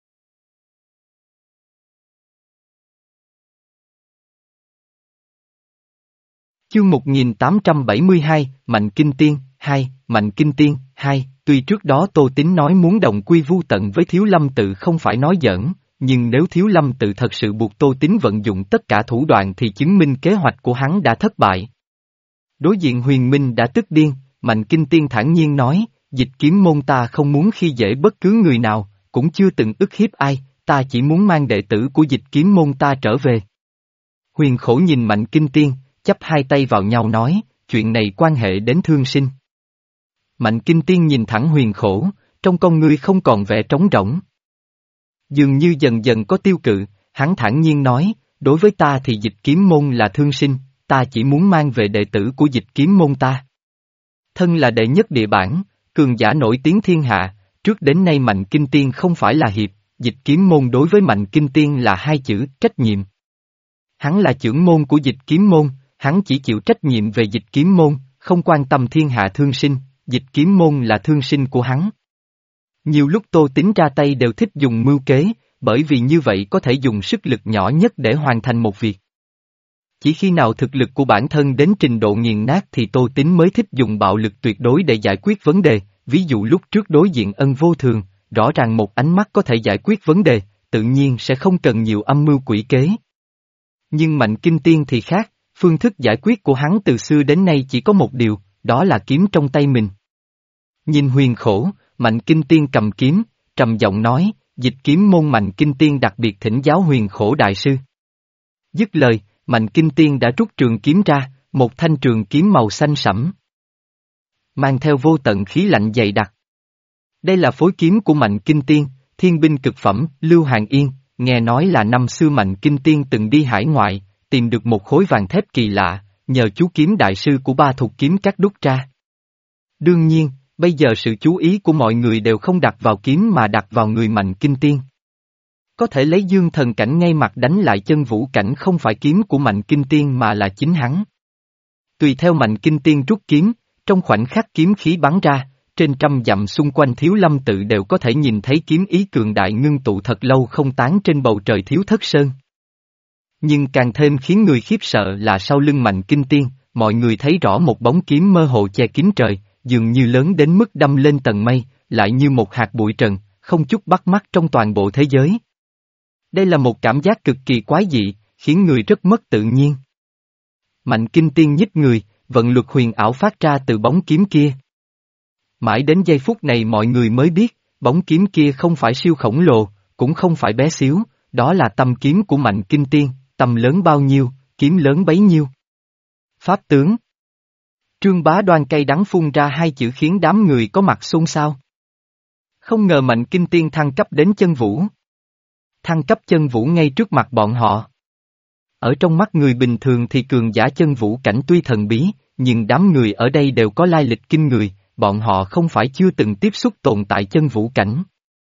S1: Chương một nghìn tám trăm bảy mươi hai, Mạnh Kinh Tiên, hai, Mạnh Kinh Tiên, hai, tuy trước đó Tô Tín nói muốn đồng quy vu tận với Thiếu Lâm tự không phải nói giỡn, nhưng nếu Thiếu Lâm tự thật sự buộc Tô Tín vận dụng tất cả thủ đoạn thì chứng minh kế hoạch của hắn đã thất bại. Đối diện Huyền Minh đã tức điên, Mạnh Kinh Tiên thản nhiên nói, dịch kiếm môn ta không muốn khi dễ bất cứ người nào, cũng chưa từng ức hiếp ai, ta chỉ muốn mang đệ tử của dịch kiếm môn ta trở về. Huyền Khổ nhìn Mạnh Kinh Tiên, chắp hai tay vào nhau nói, chuyện này quan hệ đến thương sinh. Mạnh Kinh Tiên nhìn thẳng Huyền Khổ, trong con ngươi không còn vẻ trống rỗng. Dường như dần dần có tiêu cự, hắn thản nhiên nói, đối với ta thì dịch kiếm môn là thương sinh, ta chỉ muốn mang về đệ tử của dịch kiếm môn ta. Thân là đệ nhất địa bản, cường giả nổi tiếng thiên hạ, trước đến nay Mạnh Kinh Tiên không phải là hiệp, dịch kiếm môn đối với Mạnh Kinh Tiên là hai chữ, trách nhiệm. Hắn là trưởng môn của dịch kiếm môn, hắn chỉ chịu trách nhiệm về dịch kiếm môn, không quan tâm thiên hạ thương sinh, dịch kiếm môn là thương sinh của hắn. Nhiều lúc Tô Tín ra tay đều thích dùng mưu kế, bởi vì như vậy có thể dùng sức lực nhỏ nhất để hoàn thành một việc. Chỉ khi nào thực lực của bản thân đến trình độ nghiền nát thì Tô Tín mới thích dùng bạo lực tuyệt đối để giải quyết vấn đề, ví dụ lúc trước đối diện Ân Vô Thường, rõ ràng một ánh mắt có thể giải quyết vấn đề, tự nhiên sẽ không cần nhiều âm mưu quỷ kế. Nhưng Mạnh Kinh Tiên thì khác, phương thức giải quyết của hắn từ xưa đến nay chỉ có một điều, đó là kiếm trong tay mình. Nhìn Huyền Khổ, Mạnh Kinh Tiên cầm kiếm, trầm giọng nói, dịch kiếm môn Mạnh Kinh Tiên đặc biệt thỉnh giáo Huyền Khổ đại sư. Dứt lời, Mạnh Kinh Tiên đã rút trường kiếm ra, một thanh trường kiếm màu xanh sẫm. Mang theo vô tận khí lạnh dày đặc. Đây là phối kiếm của Mạnh Kinh Tiên, thiên binh cực phẩm, Lưu Hàng Yên, nghe nói là năm xưa Mạnh Kinh Tiên từng đi hải ngoại, tìm được một khối vàng thép kỳ lạ, nhờ chú kiếm đại sư của ba thục kiếm cắt đúc ra. Đương nhiên, bây giờ sự chú ý của mọi người đều không đặt vào kiếm mà đặt vào người Mạnh Kinh Tiên. Có thể lấy dương thần cảnh ngay mặt đánh lại chân vũ cảnh không phải kiếm của Mạnh Kinh Tiên mà là chính hắn. Tùy theo Mạnh Kinh Tiên rút kiếm, trong khoảnh khắc kiếm khí bắn ra, trên trăm dặm xung quanh Thiếu Lâm tự đều có thể nhìn thấy kiếm ý cường đại ngưng tụ thật lâu không tán trên bầu trời Thiếu Thất Sơn. Nhưng càng thêm khiến người khiếp sợ là sau lưng Mạnh Kinh Tiên, mọi người thấy rõ một bóng kiếm mơ hồ che kín trời, dường như lớn đến mức đâm lên tầng mây, lại như một hạt bụi trần, không chút bắt mắt trong toàn bộ thế giới. Đây là một cảm giác cực kỳ quái dị, khiến người rất mất tự nhiên. Mạnh Kinh Tiên nhích người, vận luật huyền ảo phát ra từ bóng kiếm kia. Mãi đến giây phút này mọi người mới biết, bóng kiếm kia không phải siêu khổng lồ, cũng không phải bé xíu, đó là tâm kiếm của Mạnh Kinh Tiên, tâm lớn bao nhiêu, kiếm lớn bấy nhiêu. Pháp tướng. Trương Bá Đoan cay đắng phun ra hai chữ khiến đám người có mặt xôn xao. Không ngờ Mạnh Kinh Tiên thăng cấp đến chân vũ. Thăng cấp chân vũ ngay trước mặt bọn họ. Ở trong mắt người bình thường thì cường giả chân vũ cảnh tuy thần bí, nhưng đám người ở đây đều có lai lịch kinh người, bọn họ không phải chưa từng tiếp xúc tồn tại chân vũ cảnh.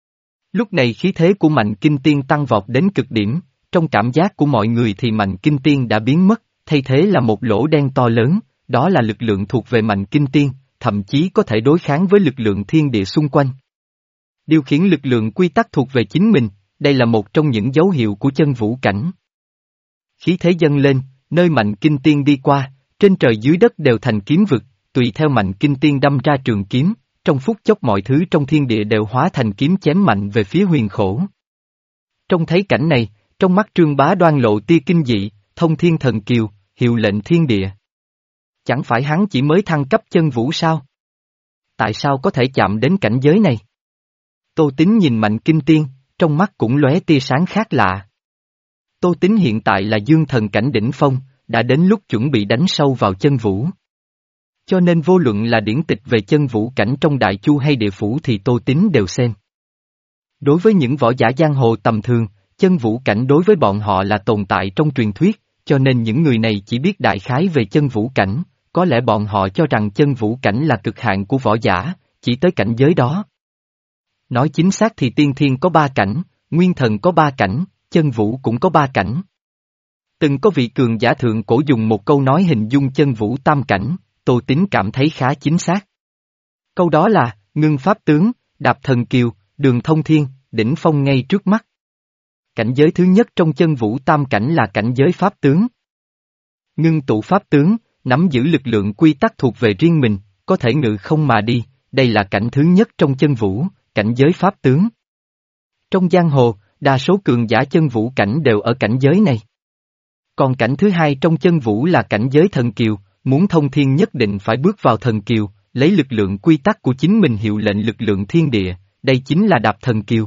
S1: Lúc này khí thế của Mạnh Kinh Tiên tăng vọt đến cực điểm, trong cảm giác của mọi người thì Mạnh Kinh Tiên đã biến mất, thay thế là một lỗ đen to lớn, đó là lực lượng thuộc về Mạnh Kinh Tiên, thậm chí có thể đối kháng với lực lượng thiên địa xung quanh. Điều khiển lực lượng quy tắc thuộc về chính mình, đây là một trong những dấu hiệu của chân vũ cảnh. Khí thế dâng lên, nơi Mạnh Kinh Tiên đi qua, trên trời dưới đất đều thành kiếm vực, tùy theo Mạnh Kinh Tiên đâm ra trường kiếm, trong phút chốc mọi thứ trong thiên địa đều hóa thành kiếm chém mạnh về phía Huyền Khổ. Trong thấy cảnh này, trong mắt Trương Bá Đoan lộ tia kinh dị, thông thiên thần kiều, hiệu lệnh thiên địa. Chẳng phải hắn chỉ mới thăng cấp chân vũ sao? Tại sao có thể chạm đến cảnh giới này? Tô Tín nhìn Mạnh Kinh Tiên, trong mắt cũng lóe tia sáng khác lạ. Tô Tín hiện tại là dương thần cảnh đỉnh phong, đã đến lúc chuẩn bị đánh sâu vào chân vũ. Cho nên vô luận là điển tịch về chân vũ cảnh trong Đại Chu hay địa phủ thì Tô Tín đều xem. Đối với những võ giả giang hồ tầm thường, chân vũ cảnh đối với bọn họ là tồn tại trong truyền thuyết, cho nên những người này chỉ biết đại khái về chân vũ cảnh, có lẽ bọn họ cho rằng chân vũ cảnh là cực hạn của võ giả, chỉ tới cảnh giới đó. Nói chính xác thì tiên thiên có ba cảnh, nguyên thần có ba cảnh, chân vũ cũng có ba cảnh. Từng có vị cường giả thượng cổ dùng một câu nói hình dung chân vũ tam cảnh, Tô Tín cảm thấy khá chính xác. Câu đó là, ngưng pháp tướng, đạp thần kiều, đường thông thiên, đỉnh phong ngay trước mắt. Cảnh giới thứ nhất trong chân vũ tam cảnh là cảnh giới pháp tướng. Ngưng tụ pháp tướng, nắm giữ lực lượng quy tắc thuộc về riêng mình, có thể ngự không mà đi, đây là cảnh thứ nhất trong chân vũ, cảnh giới pháp tướng. Trong giang hồ, đa số cường giả chân vũ cảnh đều ở cảnh giới này. Còn cảnh thứ hai trong chân vũ là cảnh giới thần kiều, muốn thông thiên nhất định phải bước vào thần kiều, lấy lực lượng quy tắc của chính mình hiệu lệnh lực lượng thiên địa, đây chính là đạp thần kiều.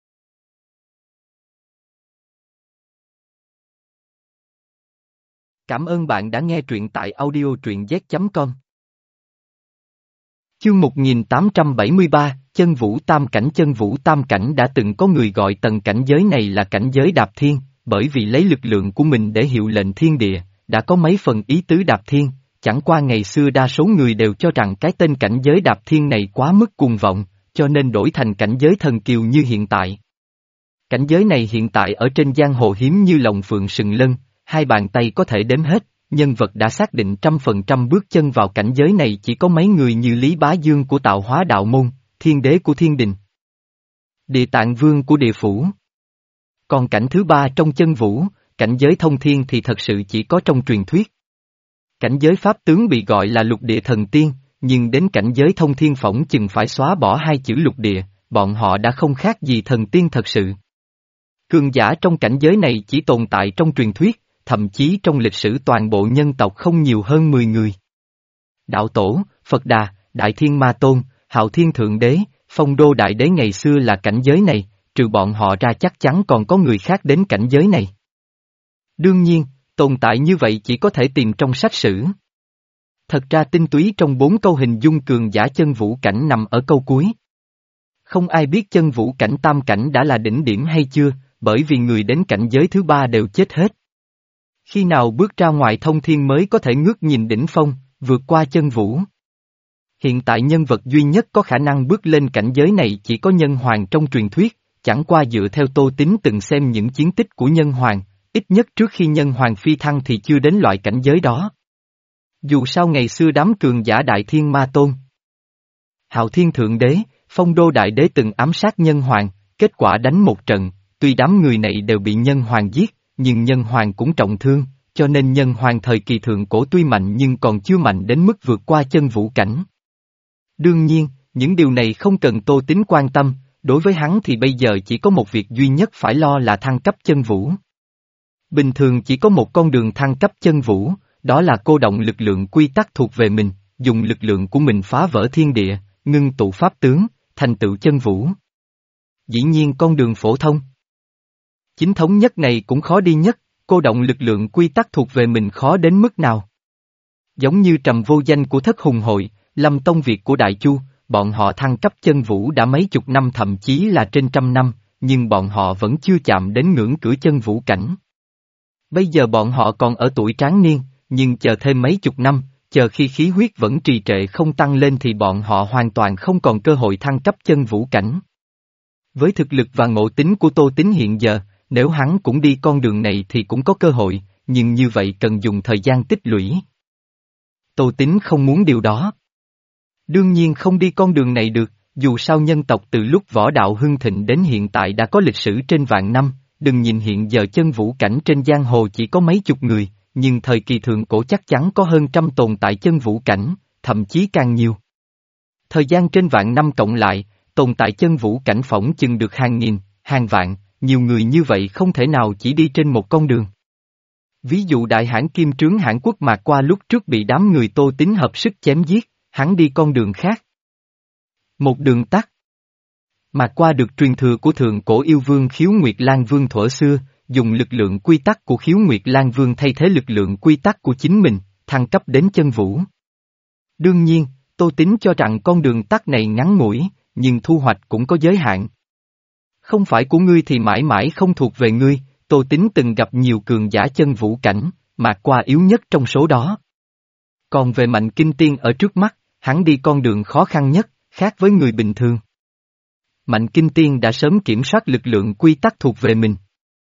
S1: Cảm ơn bạn đã nghe truyện tại audio truyện z chấm com. Chương một nghìn tám trăm bảy mươi ba, chân vũ tam cảnh. Chân vũ tam cảnh đã từng có người gọi tầng cảnh giới này là cảnh giới đạp thiên, bởi vì lấy lực lượng của mình để hiệu lệnh thiên địa, đã có mấy phần ý tứ đạp thiên, chẳng qua ngày xưa đa số người đều cho rằng cái tên cảnh giới đạp thiên này quá mức cuồng vọng, cho nên đổi thành cảnh giới thần kiều như hiện tại. Cảnh giới này hiện tại ở trên giang hồ hiếm như lòng phượng sừng lân, hai bàn tay có thể đếm hết, nhân vật đã xác định trăm phần trăm bước chân vào cảnh giới này chỉ có mấy người như Lý Bá Dương của Tạo Hóa Đạo Môn, Thiên Đế của Thiên Đình, Địa Tạng Vương của Địa Phủ. Còn cảnh thứ ba trong chân vũ, cảnh giới thông thiên thì thật sự chỉ có trong truyền thuyết. Cảnh giới pháp tướng bị gọi là lục địa thần tiên, nhưng đến cảnh giới thông thiên phỏng chừng phải xóa bỏ hai chữ lục địa, bọn họ đã không khác gì thần tiên thật sự. Cường giả trong cảnh giới này chỉ tồn tại trong truyền thuyết, thậm chí trong lịch sử toàn bộ nhân tộc không nhiều hơn mười người. Đạo Tổ, Phật Đà, Đại Thiên Ma Tôn, Hạo Thiên Thượng Đế, Phong Đô Đại Đế ngày xưa là cảnh giới này, trừ bọn họ ra chắc chắn còn có người khác đến cảnh giới này. Đương nhiên, tồn tại như vậy chỉ có thể tìm trong sách sử. Thật ra tinh túy trong bốn câu hình dung cường giả chân vũ cảnh nằm ở câu cuối. Không ai biết chân vũ cảnh tam cảnh đã là đỉnh điểm hay chưa, bởi vì người đến cảnh giới thứ ba đều chết hết. Khi nào bước ra ngoài thông thiên mới có thể ngước nhìn đỉnh phong, vượt qua chân vũ. Hiện tại nhân vật duy nhất có khả năng bước lên cảnh giới này chỉ có Nhân Hoàng trong truyền thuyết, chẳng qua dựa theo Tô Tín từng xem những chiến tích của Nhân Hoàng, ít nhất trước khi Nhân Hoàng phi thăng thì chưa đến loại cảnh giới đó. Dù sao ngày xưa đám cường giả Đại Thiên Ma Tôn, Hạo Thiên Thượng Đế, Phong Đô Đại Đế từng ám sát Nhân Hoàng, kết quả đánh một trận, tuy đám người này đều bị Nhân Hoàng giết, nhưng Nhân Hoàng cũng trọng thương, cho nên Nhân Hoàng thời kỳ thượng cổ tuy mạnh nhưng còn chưa mạnh đến mức vượt qua chân vũ cảnh. Đương nhiên, những điều này không cần Tô Tín quan tâm, đối với hắn thì bây giờ chỉ có một việc duy nhất phải lo là thăng cấp chân vũ. Bình thường chỉ có một con đường thăng cấp chân vũ, đó là cô động lực lượng quy tắc thuộc về mình, dùng lực lượng của mình phá vỡ thiên địa, ngưng tụ pháp tướng, thành tựu chân vũ. Dĩ nhiên con đường phổ thông, chính thống nhất này cũng khó đi nhất, cô động lực lượng quy tắc thuộc về mình khó đến mức nào. Giống như Trầm Vô Danh của Thất Hùng Hội, Lâm Tông Việt của Đại Chu, bọn họ thăng cấp chân vũ đã mấy chục năm thậm chí là trên trăm năm, nhưng bọn họ vẫn chưa chạm đến ngưỡng cửa chân vũ cảnh. Bây giờ bọn họ còn ở tuổi tráng niên, nhưng chờ thêm mấy chục năm, chờ khi khí huyết vẫn trì trệ không tăng lên thì bọn họ hoàn toàn không còn cơ hội thăng cấp chân vũ cảnh. Với thực lực và ngộ tính của Tô Tín hiện giờ, nếu hắn cũng đi con đường này thì cũng có cơ hội, nhưng như vậy cần dùng thời gian tích lũy. Tô Tín không muốn điều đó. Đương nhiên không đi con đường này được, dù sao nhân tộc từ lúc võ đạo hưng thịnh đến hiện tại đã có lịch sử trên vạn năm, đừng nhìn hiện giờ chân vũ cảnh trên giang hồ chỉ có mấy chục người, nhưng thời kỳ thượng cổ chắc chắn có hơn trăm tồn tại chân vũ cảnh, thậm chí càng nhiều. Thời gian trên vạn năm cộng lại, tồn tại chân vũ cảnh phỏng chừng được hàng nghìn, hàng vạn, nhiều người như vậy không thể nào chỉ đi trên một con đường. Ví dụ đại hãn Kim Trướng Hãn Quốc Mạc Qua lúc trước bị đám người Tô Tín hợp sức chém giết, hắn đi con đường khác. Một đường tắt. Mạc Qua được truyền thừa của thượng cổ yêu vương Khiếu Nguyệt Lan Vương thuở xưa, dùng lực lượng quy tắc của Khiếu Nguyệt Lan Vương thay thế lực lượng quy tắc của chính mình, thăng cấp đến chân vũ. Đương nhiên, Tô Tín cho rằng con đường tắt này ngắn ngủi, nhưng thu hoạch cũng có giới hạn. Không phải của ngươi thì mãi mãi không thuộc về ngươi, Tô Tín từng gặp nhiều cường giả chân vũ cảnh, Mạc Qua yếu nhất trong số đó. Còn về Mạnh Kinh Tiên ở trước mắt, hắn đi con đường khó khăn nhất, khác với người bình thường. Mạnh Kinh Tiên đã sớm kiểm soát lực lượng quy tắc thuộc về mình.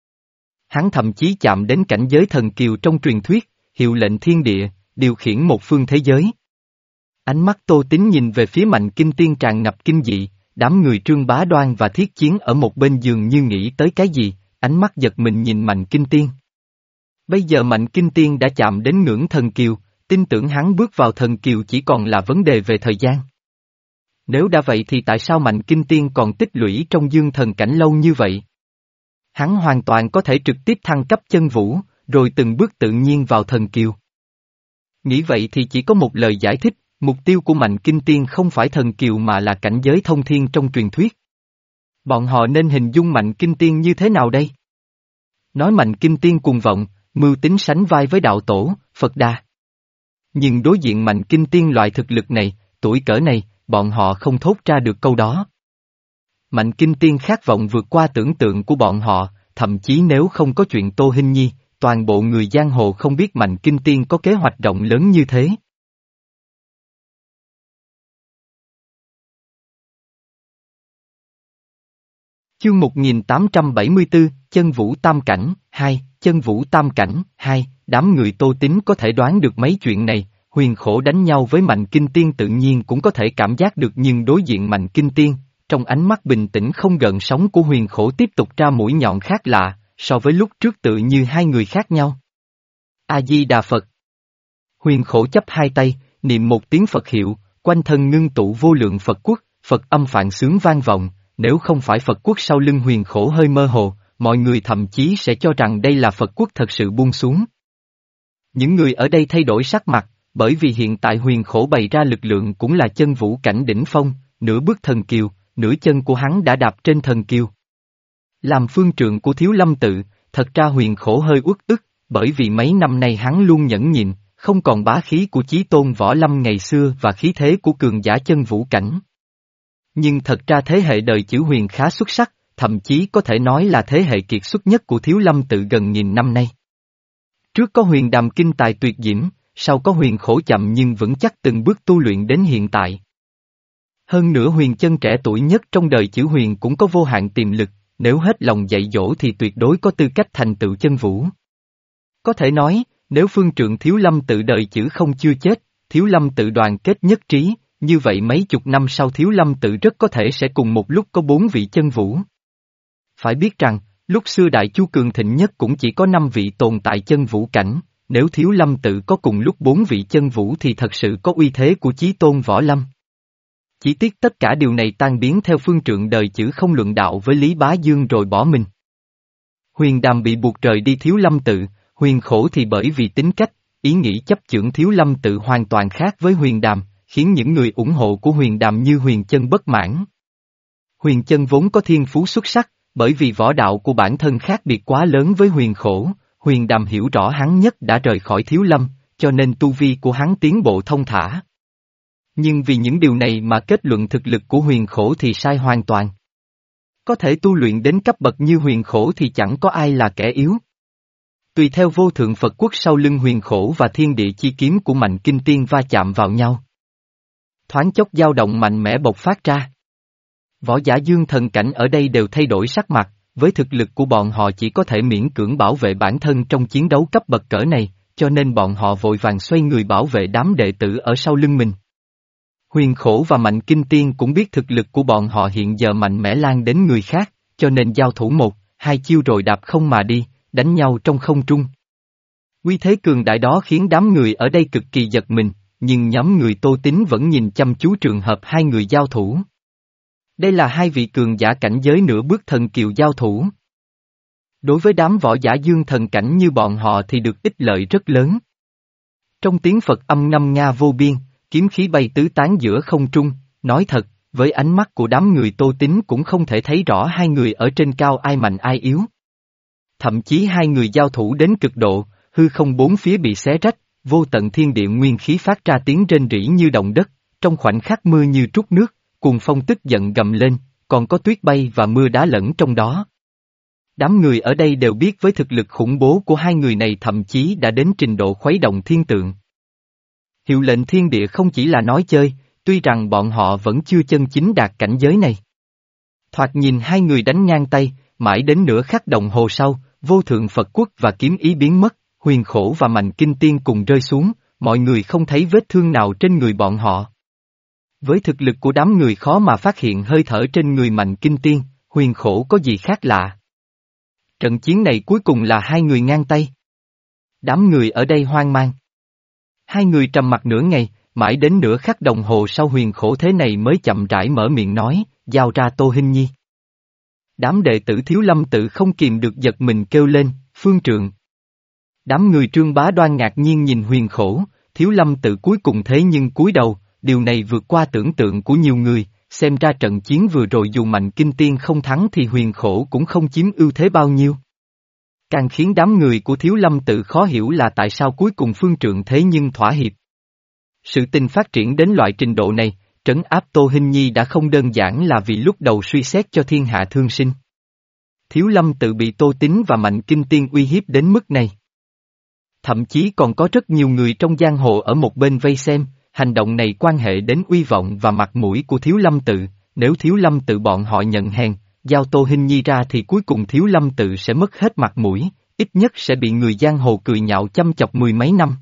S1: Hắn thậm chí chạm đến cảnh giới thần kiều trong truyền thuyết, hiệu lệnh thiên địa, điều khiển một phương thế giới. Ánh mắt Tô Tín nhìn về phía Mạnh Kinh Tiên tràn ngập kinh dị, đám người Trương Bá Đoan và Thiết Chiến ở một bên giường như nghĩ tới cái gì, ánh mắt giật mình nhìn Mạnh Kinh Tiên. Bây giờ Mạnh Kinh Tiên đã chạm đến ngưỡng thần kiều, tin tưởng hắn bước vào thần kiều chỉ còn là vấn đề về thời gian. Nếu đã vậy thì tại sao Mạnh Kinh Tiên còn tích lũy trong dương thần cảnh lâu như vậy? Hắn hoàn toàn có thể trực tiếp thăng cấp chân vũ, rồi từng bước tự nhiên vào thần kiều. Nghĩ vậy thì chỉ có một lời giải thích, mục tiêu của Mạnh Kinh Tiên không phải thần kiều mà là cảnh giới thông thiên trong truyền thuyết. Bọn họ nên hình dung Mạnh Kinh Tiên như thế nào đây? Nói Mạnh Kinh Tiên cuồng vọng, mưu tính sánh vai với đạo tổ, Phật Đà. Nhưng đối diện Mạnh Kinh Tiên loại thực lực này, tuổi cỡ này, bọn họ không thốt ra được câu đó. Mạnh Kinh Tiên khát vọng vượt qua tưởng tượng của bọn họ, thậm chí nếu không có chuyện Tô Hinh Nhi, toàn bộ người giang hồ không biết Mạnh Kinh Tiên có kế hoạch rộng lớn như thế. Chương một nghìn tám trăm bảy mươi tư, Chân Vũ Tam Cảnh, hai, Chân Vũ Tam Cảnh, hai, đám người Tô Tín có thể đoán được mấy chuyện này, Huyền Khổ đánh nhau với Mạnh Kinh Tiên tự nhiên cũng có thể cảm giác được nhưng đối diện Mạnh Kinh Tiên, trong ánh mắt bình tĩnh không gợn sóng của Huyền Khổ tiếp tục ra mũi nhọn khác lạ, so với lúc trước tự như hai người khác nhau. A-di-đà Phật. Huyền Khổ chắp hai tay, niệm một tiếng Phật hiệu, quanh thân ngưng tụ vô lượng Phật quốc, Phật âm phạn sướng vang vọng. Nếu không phải Phật quốc sau lưng Huyền Khổ hơi mơ hồ, mọi người thậm chí sẽ cho rằng đây là Phật quốc thật sự buông xuống. Những người ở đây thay đổi sắc mặt, bởi vì hiện tại Huyền Khổ bày ra lực lượng cũng là chân vũ cảnh đỉnh phong, nửa bước thần kiều, nửa chân của hắn đã đạp trên thần kiều. Làm phương trượng của Thiếu Lâm Tự, thật ra Huyền Khổ hơi uất ức, bởi vì mấy năm nay hắn luôn nhẫn nhịn, không còn bá khí của Chí Tôn Võ Lâm ngày xưa và khí thế của cường giả chân vũ cảnh. Nhưng thật ra thế hệ đời chữ Huyền khá xuất sắc, thậm chí có thể nói là thế hệ kiệt xuất nhất của Thiếu Lâm Tự gần nghìn năm nay. Trước có Huyền Đàm kinh tài tuyệt diễm, sau có Huyền Khổ chậm nhưng vững chắc từng bước tu luyện đến hiện tại. Hơn nữa Huyền Chân trẻ tuổi nhất trong đời chữ Huyền cũng có vô hạn tiềm lực, nếu hết lòng dạy dỗ thì tuyệt đối có tư cách thành tựu chân vũ. Có thể nói, nếu phương trượng Thiếu Lâm Tự đời chữ không chưa chết, Thiếu Lâm Tự đoàn kết nhất trí, như vậy mấy chục năm sau Thiếu Lâm Tự rất có thể sẽ cùng một lúc có bốn vị chân vũ. Phải biết rằng, lúc xưa Đại Chu cường thịnh nhất cũng chỉ có năm vị tồn tại chân vũ cảnh, nếu Thiếu Lâm Tự có cùng lúc bốn vị chân vũ thì thật sự có uy thế của Chí Tôn Võ Lâm. Chỉ tiếc tất cả điều này tan biến theo phương trượng đời chữ không luận đạo với Lý Bá Dương rồi bỏ mình. Huyền Đàm bị buộc rời đi Thiếu Lâm Tự, Huyền Khổ thì bởi vì tính cách, ý nghĩ chấp chưởng Thiếu Lâm Tự hoàn toàn khác với Huyền Đàm, khiến những người ủng hộ của Huyền Đàm như Huyền Chân bất mãn. Huyền Chân vốn có thiên phú xuất sắc, bởi vì võ đạo của bản thân khác biệt quá lớn với Huyền Khổ, Huyền Đàm hiểu rõ hắn nhất đã rời khỏi Thiếu Lâm, cho nên tu vi của hắn tiến bộ thông thả. Nhưng vì những điều này mà kết luận thực lực của Huyền Khổ thì sai hoàn toàn. Có thể tu luyện đến cấp bậc như Huyền Khổ thì chẳng có ai là kẻ yếu. Tùy theo vô thượng Phật quốc sau lưng Huyền Khổ và thiên địa chi kiếm của Mạnh Kinh Tiên va chạm vào nhau. Thoáng chốc dao động mạnh mẽ bộc phát ra. Võ giả dương thần cảnh ở đây đều thay đổi sắc mặt, với thực lực của bọn họ chỉ có thể miễn cưỡng bảo vệ bản thân trong chiến đấu cấp bậc cỡ này, cho nên bọn họ vội vàng xoay người bảo vệ đám đệ tử ở sau lưng mình. Huyền Khổ và Mạnh Kinh Tiên cũng biết thực lực của bọn họ hiện giờ mạnh mẽ lan đến người khác, cho nên giao thủ một, hai chiêu rồi đạp không mà đi, đánh nhau trong không trung. Uy thế cường đại đó khiến đám người ở đây cực kỳ giật mình, nhưng nhóm người Tô Tín vẫn nhìn chăm chú trường hợp hai người giao thủ. Đây là hai vị cường giả cảnh giới nửa bước thần kiều giao thủ. Đối với đám võ giả dương thần cảnh như bọn họ thì được ích lợi rất lớn. Trong tiếng Phật âm ngâm nga vô biên, kiếm khí bay tứ tán giữa không trung, nói thật, với ánh mắt của đám người Tô Tín cũng không thể thấy rõ hai người ở trên cao ai mạnh ai yếu. Thậm chí hai người giao thủ đến cực độ, hư không bốn phía bị xé rách, vô tận thiên địa nguyên khí phát ra tiếng rên rỉ như động đất, trong khoảnh khắc mưa như trút nước, cuồng phong tức giận gầm lên, còn có tuyết bay và mưa đá lẫn trong đó. Đám người ở đây đều biết với thực lực khủng bố của hai người này thậm chí đã đến trình độ khuấy động thiên tượng. Hiệu lệnh thiên địa không chỉ là nói chơi, tuy rằng bọn họ vẫn chưa chân chính đạt cảnh giới này. Thoạt nhìn hai người đánh ngang tay, mãi đến nửa khắc đồng hồ sau, vô thượng Phật quốc và kiếm ý biến mất, Huyền Khổ và Mạnh Kinh Tiên cùng rơi xuống, mọi người không thấy vết thương nào trên người bọn họ. Với thực lực của đám người khó mà phát hiện hơi thở trên người Mạnh Kinh Tiên, Huyền Khổ có gì khác lạ. Trận chiến này cuối cùng là hai người ngang tay. Đám người ở đây hoang mang. Hai người trầm mặc nửa ngày, mãi đến nửa khắc đồng hồ sau Huyền Khổ thế này mới chậm rãi mở miệng nói, giao ra Tô Hinh Nhi. Đám đệ tử Thiếu Lâm tự không kìm được giật mình kêu lên, Phương Trượng. Đám người Trương Bá Đoan ngạc nhiên nhìn Huyền Khổ, Thiếu Lâm tự cuối cùng thế nhưng cúi đầu, điều này vượt qua tưởng tượng của nhiều người, xem ra trận chiến vừa rồi dù Mạnh Kinh Tiên không thắng thì Huyền Khổ cũng không chiếm ưu thế bao nhiêu. Càng khiến đám người của Thiếu Lâm tự khó hiểu là tại sao cuối cùng Phương Trượng thế nhưng thỏa hiệp. Sự tình phát triển đến loại trình độ này, trấn áp Tô Hinh Nhi đã không đơn giản là vì lúc đầu suy xét cho thiên hạ thương sinh. Thiếu Lâm tự bị Tô Tín và Mạnh Kinh Tiên uy hiếp đến mức này. Thậm chí còn có rất nhiều người trong giang hồ ở một bên vây xem, hành động này quan hệ đến uy vọng và mặt mũi của Thiếu Lâm tự, nếu Thiếu Lâm tự bọn họ nhận hèn, giao Tô Hinh Nhi ra thì cuối cùng Thiếu Lâm tự sẽ mất hết mặt mũi, ít nhất sẽ bị người giang hồ cười nhạo chăm chọc mười mấy năm.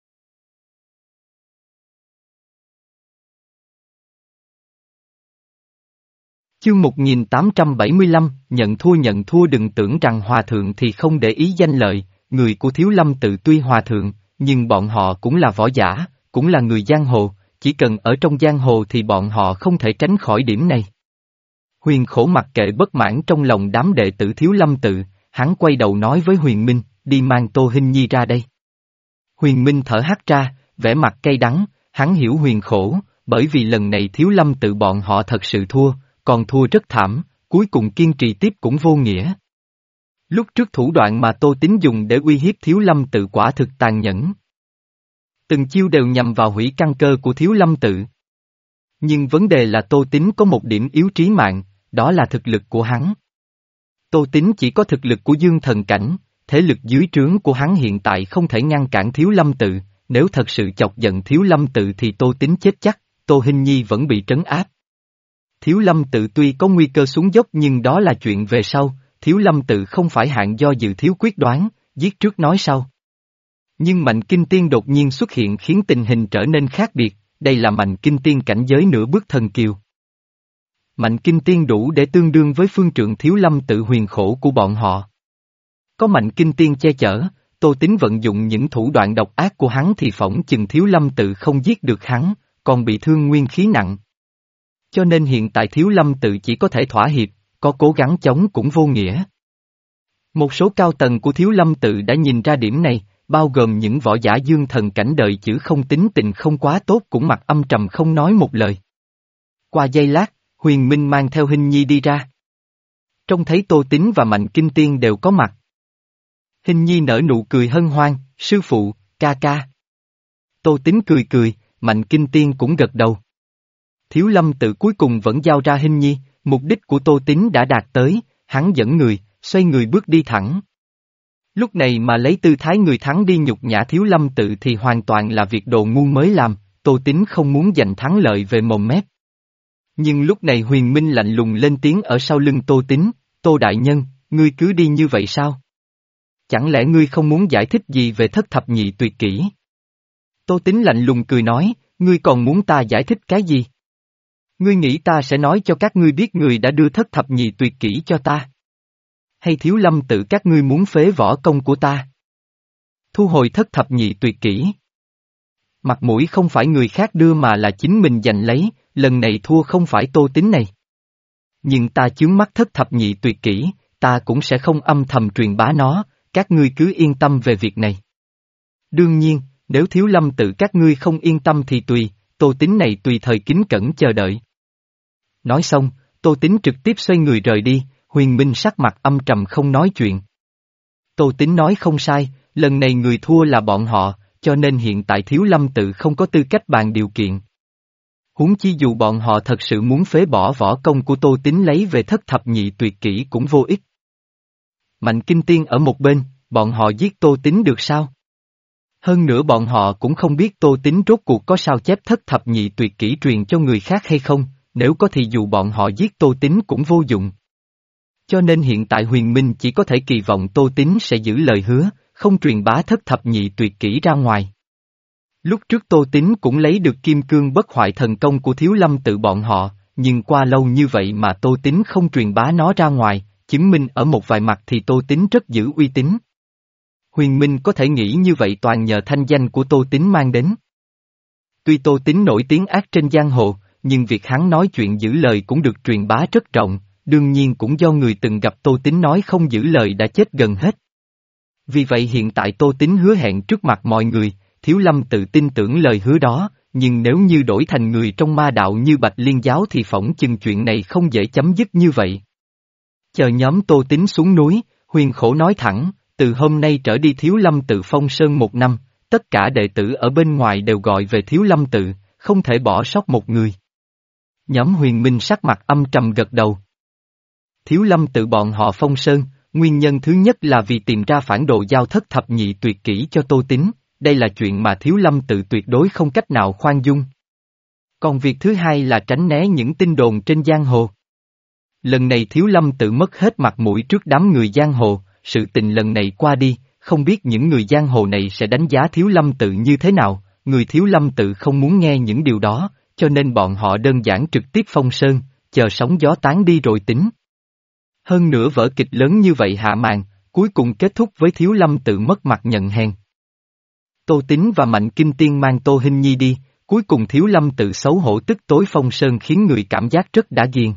S1: Chương một nghìn tám trăm bảy mươi lăm, nhận thua nhận thua đừng tưởng rằng hòa thượng thì không để ý danh lợi, người của Thiếu Lâm tự tuy hòa thượng, nhưng bọn họ cũng là võ giả, cũng là người giang hồ, chỉ cần ở trong giang hồ thì bọn họ không thể tránh khỏi điểm này. Huyền Khổ mặc kệ bất mãn trong lòng đám đệ tử Thiếu Lâm tự, hắn quay đầu nói với Huyền Minh, đi mang Tô Hinh Nhi ra đây. Huyền Minh thở hắt ra, vẻ mặt cay đắng, hắn hiểu Huyền Khổ, bởi vì lần này Thiếu Lâm tự bọn họ thật sự thua, còn thua rất thảm, cuối cùng kiên trì tiếp cũng vô nghĩa. Lúc trước thủ đoạn mà Tô Tín dùng để uy hiếp Thiếu Lâm tự quả thực tàn nhẫn. Từng chiêu đều nhằm vào hủy căn cơ của Thiếu Lâm tự. Nhưng vấn đề là Tô Tín có một điểm yếu trí mạng, đó là thực lực của hắn. Tô Tín chỉ có thực lực của dương thần cảnh, thế lực dưới trướng của hắn hiện tại không thể ngăn cản Thiếu Lâm tự, nếu thật sự chọc giận Thiếu Lâm tự thì Tô Tín chết chắc, Tô Hinh Nhi vẫn bị trấn áp. Thiếu Lâm tự tuy có nguy cơ xuống dốc nhưng đó là chuyện về sau, Thiếu Lâm tự không phải hạng do dự thiếu quyết đoán, giết trước nói sau. Nhưng Mạnh Kinh Tiên đột nhiên xuất hiện khiến tình hình trở nên khác biệt, đây là Mạnh Kinh Tiên cảnh giới nửa bước thần kiều. Mạnh Kinh Tiên đủ để tương đương với phương trượng Thiếu Lâm tự Huyền Khổ của bọn họ. Có Mạnh Kinh Tiên che chở, Tô Tín vận dụng những thủ đoạn độc ác của hắn thì phỏng chừng Thiếu Lâm tự không giết được hắn, còn bị thương nguyên khí nặng. Cho nên hiện tại Thiếu Lâm tự chỉ có thể thỏa hiệp, có cố gắng chống cũng vô nghĩa. Một số cao tầng của Thiếu Lâm tự đã nhìn ra điểm này, bao gồm những võ giả dương thần cảnh đời chữ không tính tình không quá tốt cũng mặt âm trầm không nói một lời. Qua giây lát, Huyền Minh mang theo Hinh Nhi đi ra. Trông thấy Tô Tín và Mạnh Kinh Tiên đều có mặt. Hinh Nhi nở nụ cười hân hoan, sư phụ, ca ca. Tô Tín cười cười, Mạnh Kinh Tiên cũng gật đầu. Thiếu Lâm tự cuối cùng vẫn giao ra Hinh Nhi, mục đích của Tô Tín đã đạt tới, hắn dẫn người, xoay người bước đi thẳng. Lúc này mà lấy tư thái người thắng đi nhục nhã Thiếu Lâm tự thì hoàn toàn là việc đồ ngu mới làm, Tô Tín không muốn giành thắng lợi về mồm mép. Nhưng lúc này Huyền Minh lạnh lùng lên tiếng ở sau lưng Tô Tín, Tô Đại Nhân, ngươi cứ đi như vậy sao? Chẳng lẽ ngươi không muốn giải thích gì về thất thập nhị tuyệt kỹ? Tô Tín lạnh lùng cười nói, ngươi còn muốn ta giải thích cái gì? Ngươi nghĩ ta sẽ nói cho các ngươi biết người đã đưa thất thập nhị tuyệt kỹ cho ta? Hay Thiếu Lâm tự các ngươi muốn phế võ công của ta? Thu hồi thất thập nhị tuyệt kỹ. Mặt mũi không phải người khác đưa mà là chính mình giành lấy, lần này thua không phải Tô Tín này. Nhưng ta chướng mắt thất thập nhị tuyệt kỹ, ta cũng sẽ không âm thầm truyền bá nó, các ngươi cứ yên tâm về việc này. Đương nhiên, nếu Thiếu Lâm tự các ngươi không yên tâm thì tùy, Tô Tín này tùy thời kính cẩn chờ đợi. Nói xong, Tô Tín trực tiếp xoay người rời đi, Huyền Minh sắc mặt âm trầm không nói chuyện. Tô Tín nói không sai, lần này người thua là bọn họ, cho nên hiện tại Thiếu Lâm tự không có tư cách bàn điều kiện. Huống chi dù bọn họ thật sự muốn phế bỏ võ công của Tô Tín lấy về thất thập nhị tuyệt kỹ cũng vô ích. Mạnh Kinh Tiên ở một bên, bọn họ giết Tô Tín được sao? Hơn nữa bọn họ cũng không biết Tô Tín rốt cuộc có sao chép thất thập nhị tuyệt kỹ truyền cho người khác hay không, nếu có thì dù bọn họ giết Tô Tín cũng vô dụng. Cho nên hiện tại Huyền Minh chỉ có thể kỳ vọng Tô Tín sẽ giữ lời hứa, không truyền bá thất thập nhị tuyệt kỹ ra ngoài. Lúc trước Tô Tín cũng lấy được kim cương bất hoại thần công của Thiếu Lâm tự bọn họ, nhưng qua lâu như vậy mà Tô Tín không truyền bá nó ra ngoài, chứng minh ở một vài mặt thì Tô Tín rất giữ uy tín. Huyền Minh có thể nghĩ như vậy toàn nhờ thanh danh của Tô Tín mang đến. Tuy Tô Tín nổi tiếng ác trên giang hồ, nhưng việc hắn nói chuyện giữ lời cũng được truyền bá rất rộng, đương nhiên cũng do người từng gặp Tô Tín nói không giữ lời đã chết gần hết. Vì vậy hiện tại Tô Tín hứa hẹn trước mặt mọi người, Thiếu Lâm tự tin tưởng lời hứa đó, nhưng nếu như đổi thành người trong ma đạo như Bạch Liên giáo thì phỏng chừng chuyện này không dễ chấm dứt như vậy. Chờ nhóm Tô Tín xuống núi, Huyền Khổ nói thẳng, từ hôm nay trở đi Thiếu Lâm tự phong sơn một năm, tất cả đệ tử ở bên ngoài đều gọi về Thiếu Lâm tự, không thể bỏ sót một người. Nhóm Huyền Minh sắc mặt âm trầm gật đầu. Thiếu Lâm tự bọn họ phong sơn, nguyên nhân thứ nhất là vì tìm ra phản đồ giao thất thập nhị tuyệt kỹ cho Tô Tín, đây là chuyện mà Thiếu Lâm tự tuyệt đối không cách nào khoan dung. Còn việc thứ hai là tránh né những tin đồn trên giang hồ. Lần này Thiếu Lâm tự mất hết mặt mũi trước đám người giang hồ, sự tình lần này qua đi, không biết những người giang hồ này sẽ đánh giá Thiếu Lâm tự như thế nào, người Thiếu Lâm tự không muốn nghe những điều đó, cho nên bọn họ đơn giản trực tiếp phong sơn, chờ sóng gió tán đi rồi tính. Hơn nữa vở kịch lớn như vậy hạ màn, cuối cùng kết thúc với Thiếu Lâm tự mất mặt nhận hèn. Tô Tín và Mạnh Kinh Tiên mang Tô Hinh Nhi đi, cuối cùng Thiếu Lâm tự xấu hổ tức tối phong sơn khiến người cảm giác rất đã ghiền.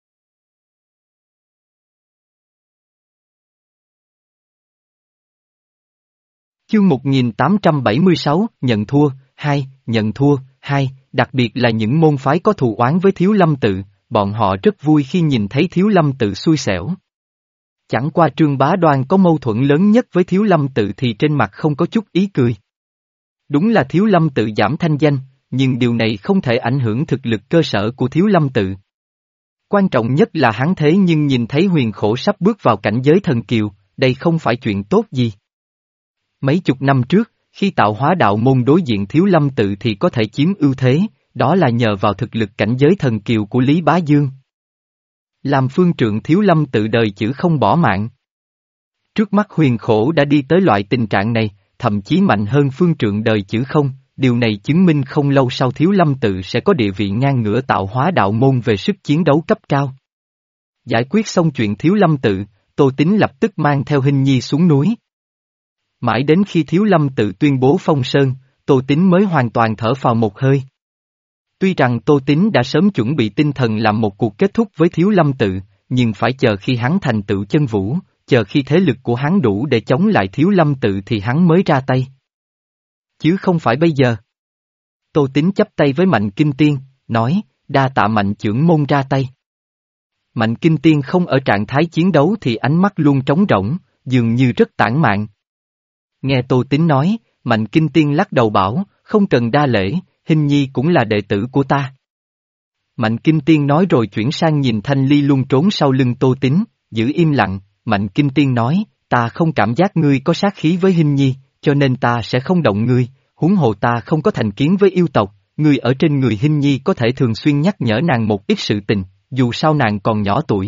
S1: Chương một nghìn tám trăm bảy mươi sáu, nhận thua, hai, nhận thua, hai, đặc biệt là những môn phái có thù oán với Thiếu Lâm tự, bọn họ rất vui khi nhìn thấy Thiếu Lâm tự xui xẻo. Chẳng qua Trương Bá Đoan có mâu thuẫn lớn nhất với Thiếu Lâm tự thì trên mặt không có chút ý cười. Đúng là Thiếu Lâm tự giảm thanh danh, nhưng điều này không thể ảnh hưởng thực lực cơ sở của Thiếu Lâm tự. Quan trọng nhất là hắn thế nhưng nhìn thấy Huyền Khổ sắp bước vào cảnh giới thần kiều, đây không phải chuyện tốt gì. Mấy chục năm trước, khi tạo hóa đạo môn đối diện Thiếu Lâm tự thì có thể chiếm ưu thế, đó là nhờ vào thực lực cảnh giới thần kiều của Lý Bá Dương. Làm phương trượng Thiếu Lâm tự đời chữ không bỏ mạng. Trước mắt Huyền Khổ đã đi tới loại tình trạng này, thậm chí mạnh hơn phương trượng đời chữ không, điều này chứng minh không lâu sau Thiếu Lâm tự sẽ có địa vị ngang ngửa tạo hóa đạo môn về sức chiến đấu cấp cao. Giải quyết xong chuyện Thiếu Lâm tự, Tô Tín lập tức mang theo Hinh Nhi xuống núi. Mãi đến khi Thiếu Lâm tự tuyên bố phong sơn, Tô Tín mới hoàn toàn thở phào một hơi. Tuy rằng Tô Tín đã sớm chuẩn bị tinh thần làm một cuộc kết thúc với Thiếu Lâm tự, nhưng phải chờ khi hắn thành tựu chân vũ, chờ khi thế lực của hắn đủ để chống lại Thiếu Lâm tự thì hắn mới ra tay. Chứ không phải bây giờ. Tô Tín chắp tay với Mạnh Kinh Tiên, nói, đa tạ Mạnh chưởng môn ra tay. Mạnh Kinh Tiên không ở trạng thái chiến đấu thì ánh mắt luôn trống rỗng, dường như rất tản mạn. Nghe Tô Tín nói, Mạnh Kinh Tiên lắc đầu bảo, không cần đa lễ, Hinh Nhi cũng là đệ tử của ta. Mạnh Kinh Tiên nói rồi chuyển sang nhìn Thanh Ly luôn trốn sau lưng Tô Tín, giữ im lặng, Mạnh Kinh Tiên nói, ta không cảm giác ngươi có sát khí với Hinh Nhi, cho nên ta sẽ không động ngươi, huống hồ ta không có thành kiến với yêu tộc, ngươi ở trên người Hinh Nhi có thể thường xuyên nhắc nhở nàng một ít sự tình, dù sao nàng còn nhỏ tuổi.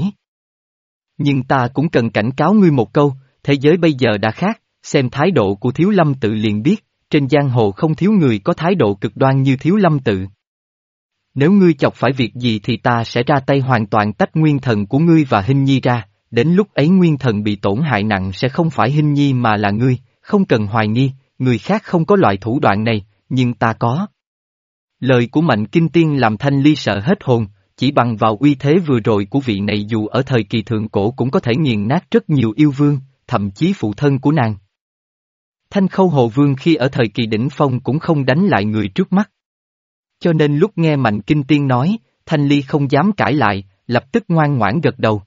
S1: Nhưng ta cũng cần cảnh cáo ngươi một câu, thế giới bây giờ đã khác, xem thái độ của Thiếu Lâm Tự liền biết, trên giang hồ không thiếu người có thái độ cực đoan như Thiếu Lâm Tự. Nếu ngươi chọc phải việc gì thì ta sẽ ra tay hoàn toàn tách nguyên thần của ngươi và Hinh Nhi ra, đến lúc ấy nguyên thần bị tổn hại nặng sẽ không phải Hinh Nhi mà là ngươi, không cần hoài nghi, người khác không có loại thủ đoạn này, nhưng ta có. Lời của Mạnh Kinh Tiên làm Thanh Ly sợ hết hồn, chỉ bằng vào uy thế vừa rồi của vị này dù ở thời kỳ thượng cổ cũng có thể nghiền nát rất nhiều yêu vương, thậm chí phụ thân của nàng. Thanh Khâu Hồ Vương khi ở thời kỳ đỉnh phong cũng không đánh lại người trước mắt. Cho nên lúc nghe Mạnh Kinh Tiên nói, Thanh Ly không dám cãi lại, lập tức ngoan ngoãn gật đầu.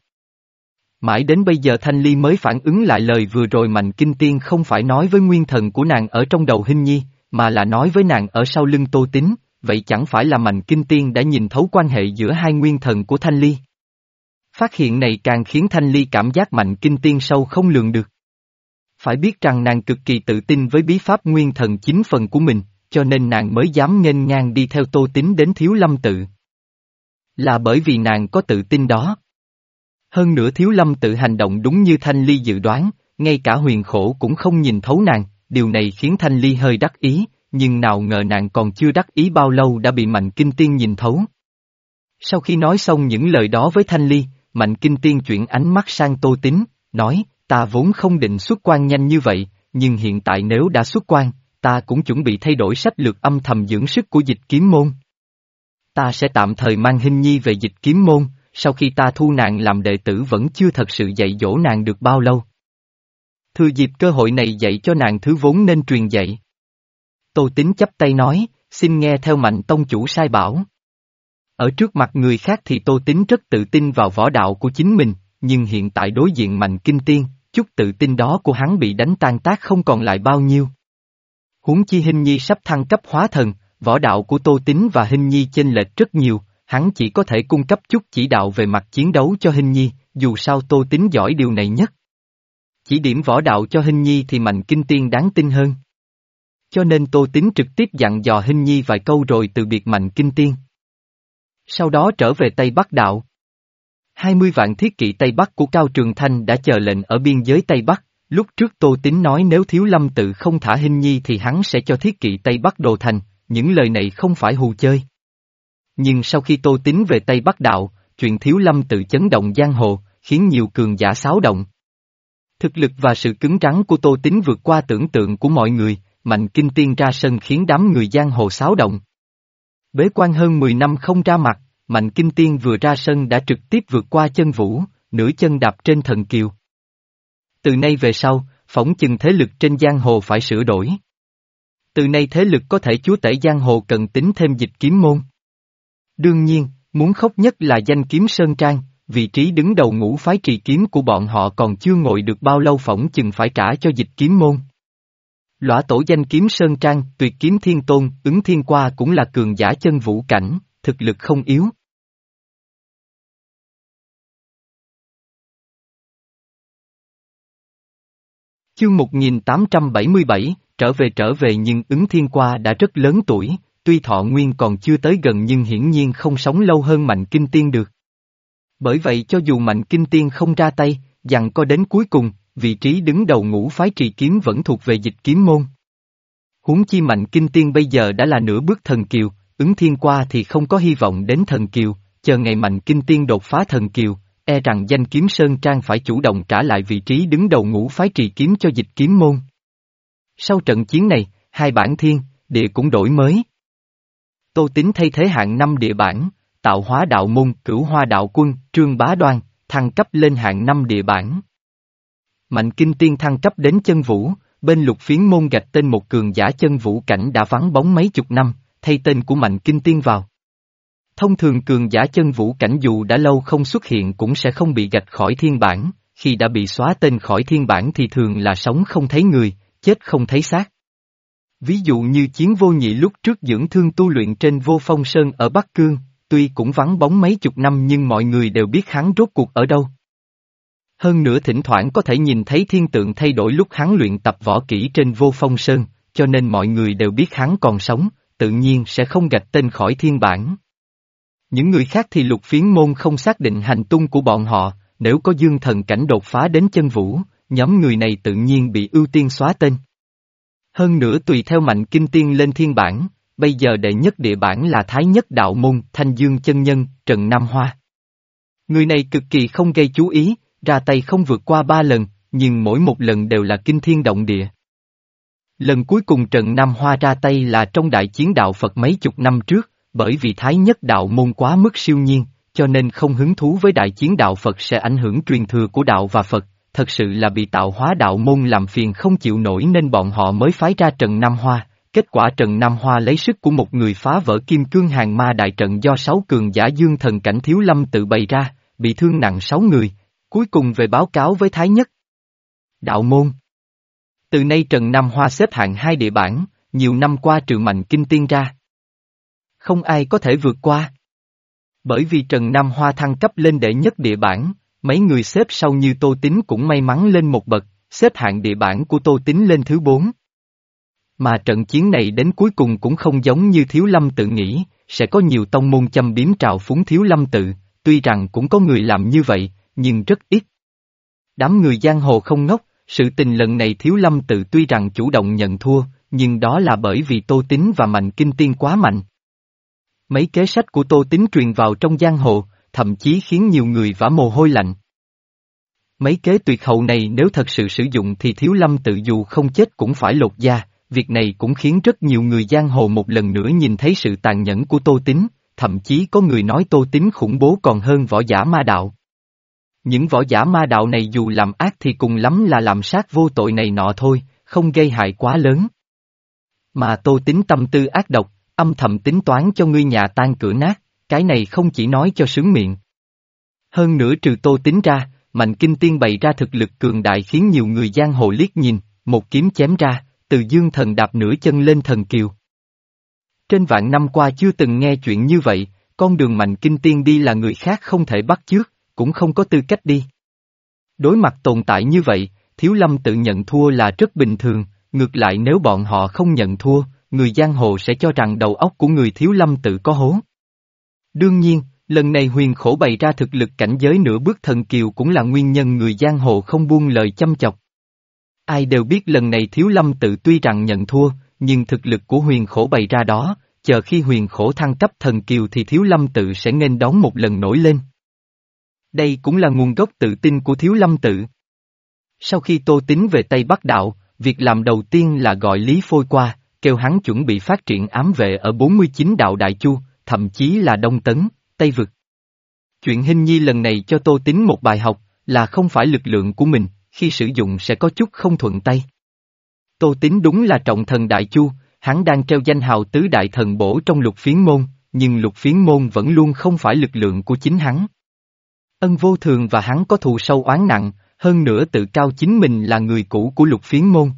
S1: Mãi đến bây giờ Thanh Ly mới phản ứng lại lời vừa rồi Mạnh Kinh Tiên không phải nói với nguyên thần của nàng ở trong đầu Hinh Nhi, mà là nói với nàng ở sau lưng Tô Tín, vậy chẳng phải là Mạnh Kinh Tiên đã nhìn thấu quan hệ giữa hai nguyên thần của Thanh Ly. Phát hiện này càng khiến Thanh Ly cảm giác Mạnh Kinh Tiên sâu không lường được. Phải biết rằng nàng cực kỳ tự tin với bí pháp nguyên thần chính phần của mình, cho nên nàng mới dám nghênh ngang đi theo Tô Tín đến Thiếu Lâm Tự. Là bởi vì nàng có tự tin đó. Hơn nữa Thiếu Lâm Tự hành động đúng như Thanh Ly dự đoán, ngay cả Huyền Khổ cũng không nhìn thấu nàng, điều này khiến Thanh Ly hơi đắc ý, nhưng nào ngờ nàng còn chưa đắc ý bao lâu đã bị Mạnh Kinh Tiên nhìn thấu. Sau khi nói xong những lời đó với Thanh Ly, Mạnh Kinh Tiên chuyển ánh mắt sang Tô Tín, nói, ta vốn không định xuất quan nhanh như vậy, nhưng hiện tại nếu đã xuất quan, ta cũng chuẩn bị thay đổi sách lược âm thầm dưỡng sức của Dịch Kiếm Môn. Ta sẽ tạm thời mang Hinh Nhi về Dịch Kiếm Môn, sau khi ta thu nàng làm đệ tử vẫn chưa thật sự dạy dỗ nàng được bao lâu. Thừa dịp cơ hội này dạy cho nàng thứ vốn nên truyền dạy. Tô Tín chắp tay nói, xin nghe theo Mạnh tông chủ sai bảo. Ở trước mặt người khác thì Tô Tín rất tự tin vào võ đạo của chính mình, nhưng hiện tại đối diện Mạnh Kinh Tiên, chút tự tin đó của hắn bị đánh tan tác không còn lại bao nhiêu. Huống chi Hinh Nhi sắp thăng cấp hóa thần, võ đạo của Tô Tín và Hinh Nhi chênh lệch rất nhiều, hắn chỉ có thể cung cấp chút chỉ đạo về mặt chiến đấu cho Hinh Nhi, dù sao Tô Tín giỏi điều này nhất. Chỉ điểm võ đạo cho Hinh Nhi thì Mạnh Kinh Tiên đáng tin hơn. Cho nên Tô Tín trực tiếp dặn dò Hinh Nhi vài câu rồi từ biệt Mạnh Kinh Tiên. Sau đó trở về Tây Bắc Đạo. hai mươi vạn thiết kỵ Tây Bắc của Cao Trường Thanh đã chờ lệnh ở biên giới Tây Bắc, lúc trước Tô Tín nói nếu Thiếu Lâm Tự không thả Hinh Nhi thì hắn sẽ cho thiết kỵ Tây Bắc đồ thành, những lời này không phải hù chơi. Nhưng sau khi Tô Tín về Tây Bắc Đạo, chuyện Thiếu Lâm Tự chấn động giang hồ, khiến nhiều cường giả xáo động. Thực lực và sự cứng rắn của Tô Tín vượt qua tưởng tượng của mọi người, Mạnh Kinh Tiên ra sân khiến đám người giang hồ xáo động. Bế quan hơn mười năm không ra mặt, Mạnh Kinh Tiên vừa ra sân đã trực tiếp vượt qua chân vũ, nửa chân đạp trên thần kiều. Từ nay về sau, phỏng chừng thế lực trên giang hồ phải sửa đổi. Từ nay thế lực có thể chúa tể giang hồ cần tính thêm Dịch Kiếm Môn. Đương nhiên, muốn khóc nhất là danh kiếm Sơn Trang, vị trí đứng đầu ngũ phái trì kiếm của bọn họ còn chưa ngồi được bao lâu phỏng chừng phải trả cho Dịch Kiếm Môn. Lõa tổ danh kiếm Sơn Trang, tuyệt kiếm thiên tôn, ứng thiên qua cũng là cường giả chân vũ cảnh, thực lực không yếu. Chương một nghìn tám trăm bảy mươi bảy, trở về trở về nhưng ứng thiên qua đã rất lớn tuổi, tuy thọ nguyên còn chưa tới gần nhưng hiển nhiên không sống lâu hơn Mạnh Kinh Tiên được. Bởi vậy cho dù Mạnh Kinh Tiên không ra tay, giằng co đến cuối cùng, vị trí đứng đầu ngũ phái trì kiếm vẫn thuộc về Dịch Kiếm Môn. Huống chi Mạnh Kinh Tiên bây giờ đã là nửa bước thần kiều, ứng thiên qua thì không có hy vọng đến thần kiều, chờ ngày Mạnh Kinh Tiên đột phá thần kiều, e rằng danh kiếm Sơn Trang phải chủ động trả lại vị trí đứng đầu ngũ phái trì kiếm cho Dịch Kiếm Môn. Sau trận chiến này, hai bản thiên, địa cũng đổi mới. Tô Tín thay thế hạng năm địa bản, tạo hóa đạo môn, cửu hoa đạo quân, trương bá đoan, thăng cấp lên hạng năm địa bản. Mạnh Kinh Tiên thăng cấp đến chân vũ, bên lục phiến môn gạch tên một cường giả chân vũ cảnh đã vắng bóng mấy chục năm, thay tên của Mạnh Kinh Tiên vào. Thông thường cường giả chân vũ cảnh dù đã lâu không xuất hiện cũng sẽ không bị gạch khỏi thiên bản, khi đã bị xóa tên khỏi thiên bản thì thường là sống không thấy người, chết không thấy xác. Ví dụ như Chiến Vô Nhị lúc trước dưỡng thương tu luyện trên Vô Phong Sơn ở Bắc Cương, tuy cũng vắng bóng mấy chục năm nhưng mọi người đều biết hắn rốt cuộc ở đâu. Hơn nữa thỉnh thoảng có thể nhìn thấy thiên tượng thay đổi lúc hắn luyện tập võ kỹ trên Vô Phong Sơn, cho nên mọi người đều biết hắn còn sống, tự nhiên sẽ không gạch tên khỏi thiên bản. Những người khác thì Lục Phiến môn không xác định hành tung của bọn họ, nếu có dương thần cảnh đột phá đến chân vũ, nhóm người này tự nhiên bị ưu tiên xóa tên. Hơn nữa tùy theo Mạnh Kinh Tiên lên thiên bản, bây giờ đệ nhất địa bản là Thái Nhất Đạo Môn, Thanh Dương Chân Nhân, Trần Nam Hoa. Người này cực kỳ không gây chú ý, ra tay không vượt qua ba lần, nhưng mỗi một lần đều là kinh thiên động địa. Lần cuối cùng Trần Nam Hoa ra tay là trong đại chiến đạo Phật mấy chục năm trước, bởi vì Thái Nhất Đạo Môn quá mức siêu nhiên, cho nên không hứng thú với đại chiến đạo Phật sẽ ảnh hưởng truyền thừa của đạo và Phật, thật sự là bị tạo hóa đạo môn làm phiền không chịu nổi nên bọn họ mới phái ra Trần Nam Hoa. Kết quả Trần Nam Hoa lấy sức của một người phá vỡ kim cương hàng ma đại trận do sáu cường giả dương thần cảnh Thiếu Lâm tự bày ra, bị thương nặng sáu người, cuối cùng về báo cáo với Thái Nhất Đạo Môn. Từ nay Trần Nam Hoa xếp hạng hai địa bản, nhiều năm qua trừ Mạnh Kinh Tiên ra, không ai có thể vượt qua. Bởi vì Trần Nam Hoa thăng cấp lên đệ nhất địa bản, mấy người xếp sau như Tô Tín cũng may mắn lên một bậc, xếp hạng địa bản của Tô Tín lên thứ bốn. Mà trận chiến này đến cuối cùng cũng không giống như Thiếu Lâm tự nghĩ, sẽ có nhiều tông môn châm biếm trào phúng Thiếu Lâm tự, tuy rằng cũng có người làm như vậy, nhưng rất ít. Đám người giang hồ không ngốc, sự tình lần này Thiếu Lâm tự tuy rằng chủ động nhận thua, nhưng đó là bởi vì Tô Tín và Mạnh Kinh Tiên quá mạnh. Mấy kế sách của Tô Tín truyền vào trong giang hồ, thậm chí khiến nhiều người vã mồ hôi lạnh. Mấy kế tuyệt hậu này nếu thật sự sử dụng thì Thiếu Lâm tự dù không chết cũng phải lột da, việc này cũng khiến rất nhiều người giang hồ một lần nữa nhìn thấy sự tàn nhẫn của Tô Tín, thậm chí có người nói Tô Tín khủng bố còn hơn võ giả ma đạo. Những võ giả ma đạo này dù làm ác thì cùng lắm là làm sát vô tội này nọ thôi, không gây hại quá lớn. Mà Tô Tín tâm tư ác độc, âm thầm tính toán cho ngươi nhà tan cửa nát, cái này không chỉ nói cho sướng miệng. Hơn nữa trừ Tô Tín ra, Mạnh Kinh Tiên bày ra thực lực cường đại khiến nhiều người giang hồ liếc nhìn, một kiếm chém ra, từ dương thần đạp nửa chân lên thần kiều. Trên vạn năm qua chưa từng nghe chuyện như vậy, con đường Mạnh Kinh Tiên đi là người khác không thể bắt chước, cũng không có tư cách đi. Đối mặt tồn tại như vậy, Thiếu Lâm tự nhận thua là rất bình thường, ngược lại nếu bọn họ không nhận thua, người giang hồ sẽ cho rằng đầu óc của người Thiếu Lâm tự có hố. Đương nhiên, lần này Huyền Khổ bày ra thực lực cảnh giới nửa bước thần kiều cũng là nguyên nhân người giang hồ không buông lời châm chọc. Ai đều biết lần này Thiếu Lâm tự tuy rằng nhận thua, nhưng thực lực của Huyền Khổ bày ra đó, chờ khi Huyền Khổ thăng cấp thần kiều thì Thiếu Lâm tự sẽ nghênh đón một lần nổi lên. Đây cũng là nguồn gốc tự tin của Thiếu Lâm tự. Sau khi Tô Tín về Tây Bắc Đạo, việc làm đầu tiên là gọi Lý Phôi qua, kêu hắn chuẩn bị phát triển ám vệ ở bốn mươi chín đạo Đại Chu, thậm chí là Đông Tấn, Tây Vực. Chuyện Hinh Nhi lần này cho Tô Tín một bài học, là không phải lực lượng của mình, khi sử dụng sẽ có chút không thuận tay. Tô Tín đúng là trọng thần Đại Chu, hắn đang treo danh hào tứ đại thần bổ trong Lục Phiến môn, nhưng Lục Phiến môn vẫn luôn không phải lực lượng của chính hắn. Ân Vô Thường và hắn có thù sâu oán nặng, hơn nữa tự cao chính mình là người cũ của Lục Phiến môn.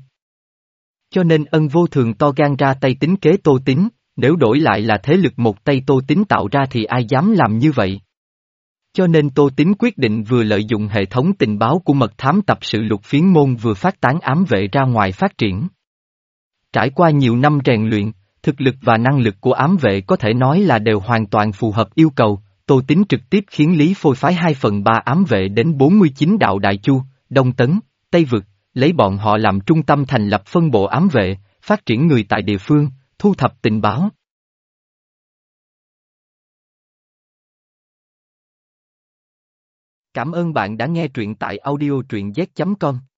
S1: Cho nên Ân Vô Thường to gan ra tay tính kế Tô Tín, nếu đổi lại là thế lực một tay Tô Tín tạo ra thì ai dám làm như vậy. Cho nên Tô Tín quyết định vừa lợi dụng hệ thống tình báo của mật thám tập sự Lục Phiến môn vừa phát tán ám vệ ra ngoài phát triển. Trải qua nhiều năm rèn luyện, thực lực và năng lực của ám vệ có thể nói là đều hoàn toàn phù hợp yêu cầu, Tô Tín trực tiếp khiến Lý Phôi phái hai phần ba ám vệ đến bốn mươi chín đạo Đại Chu, Đông Tấn, Tây Vực, lấy bọn họ làm trung tâm thành lập phân bộ ám vệ, phát triển người tại địa phương, thu thập tình báo. Cảm ơn bạn đã nghe truyện tại audio truyện z chấm com.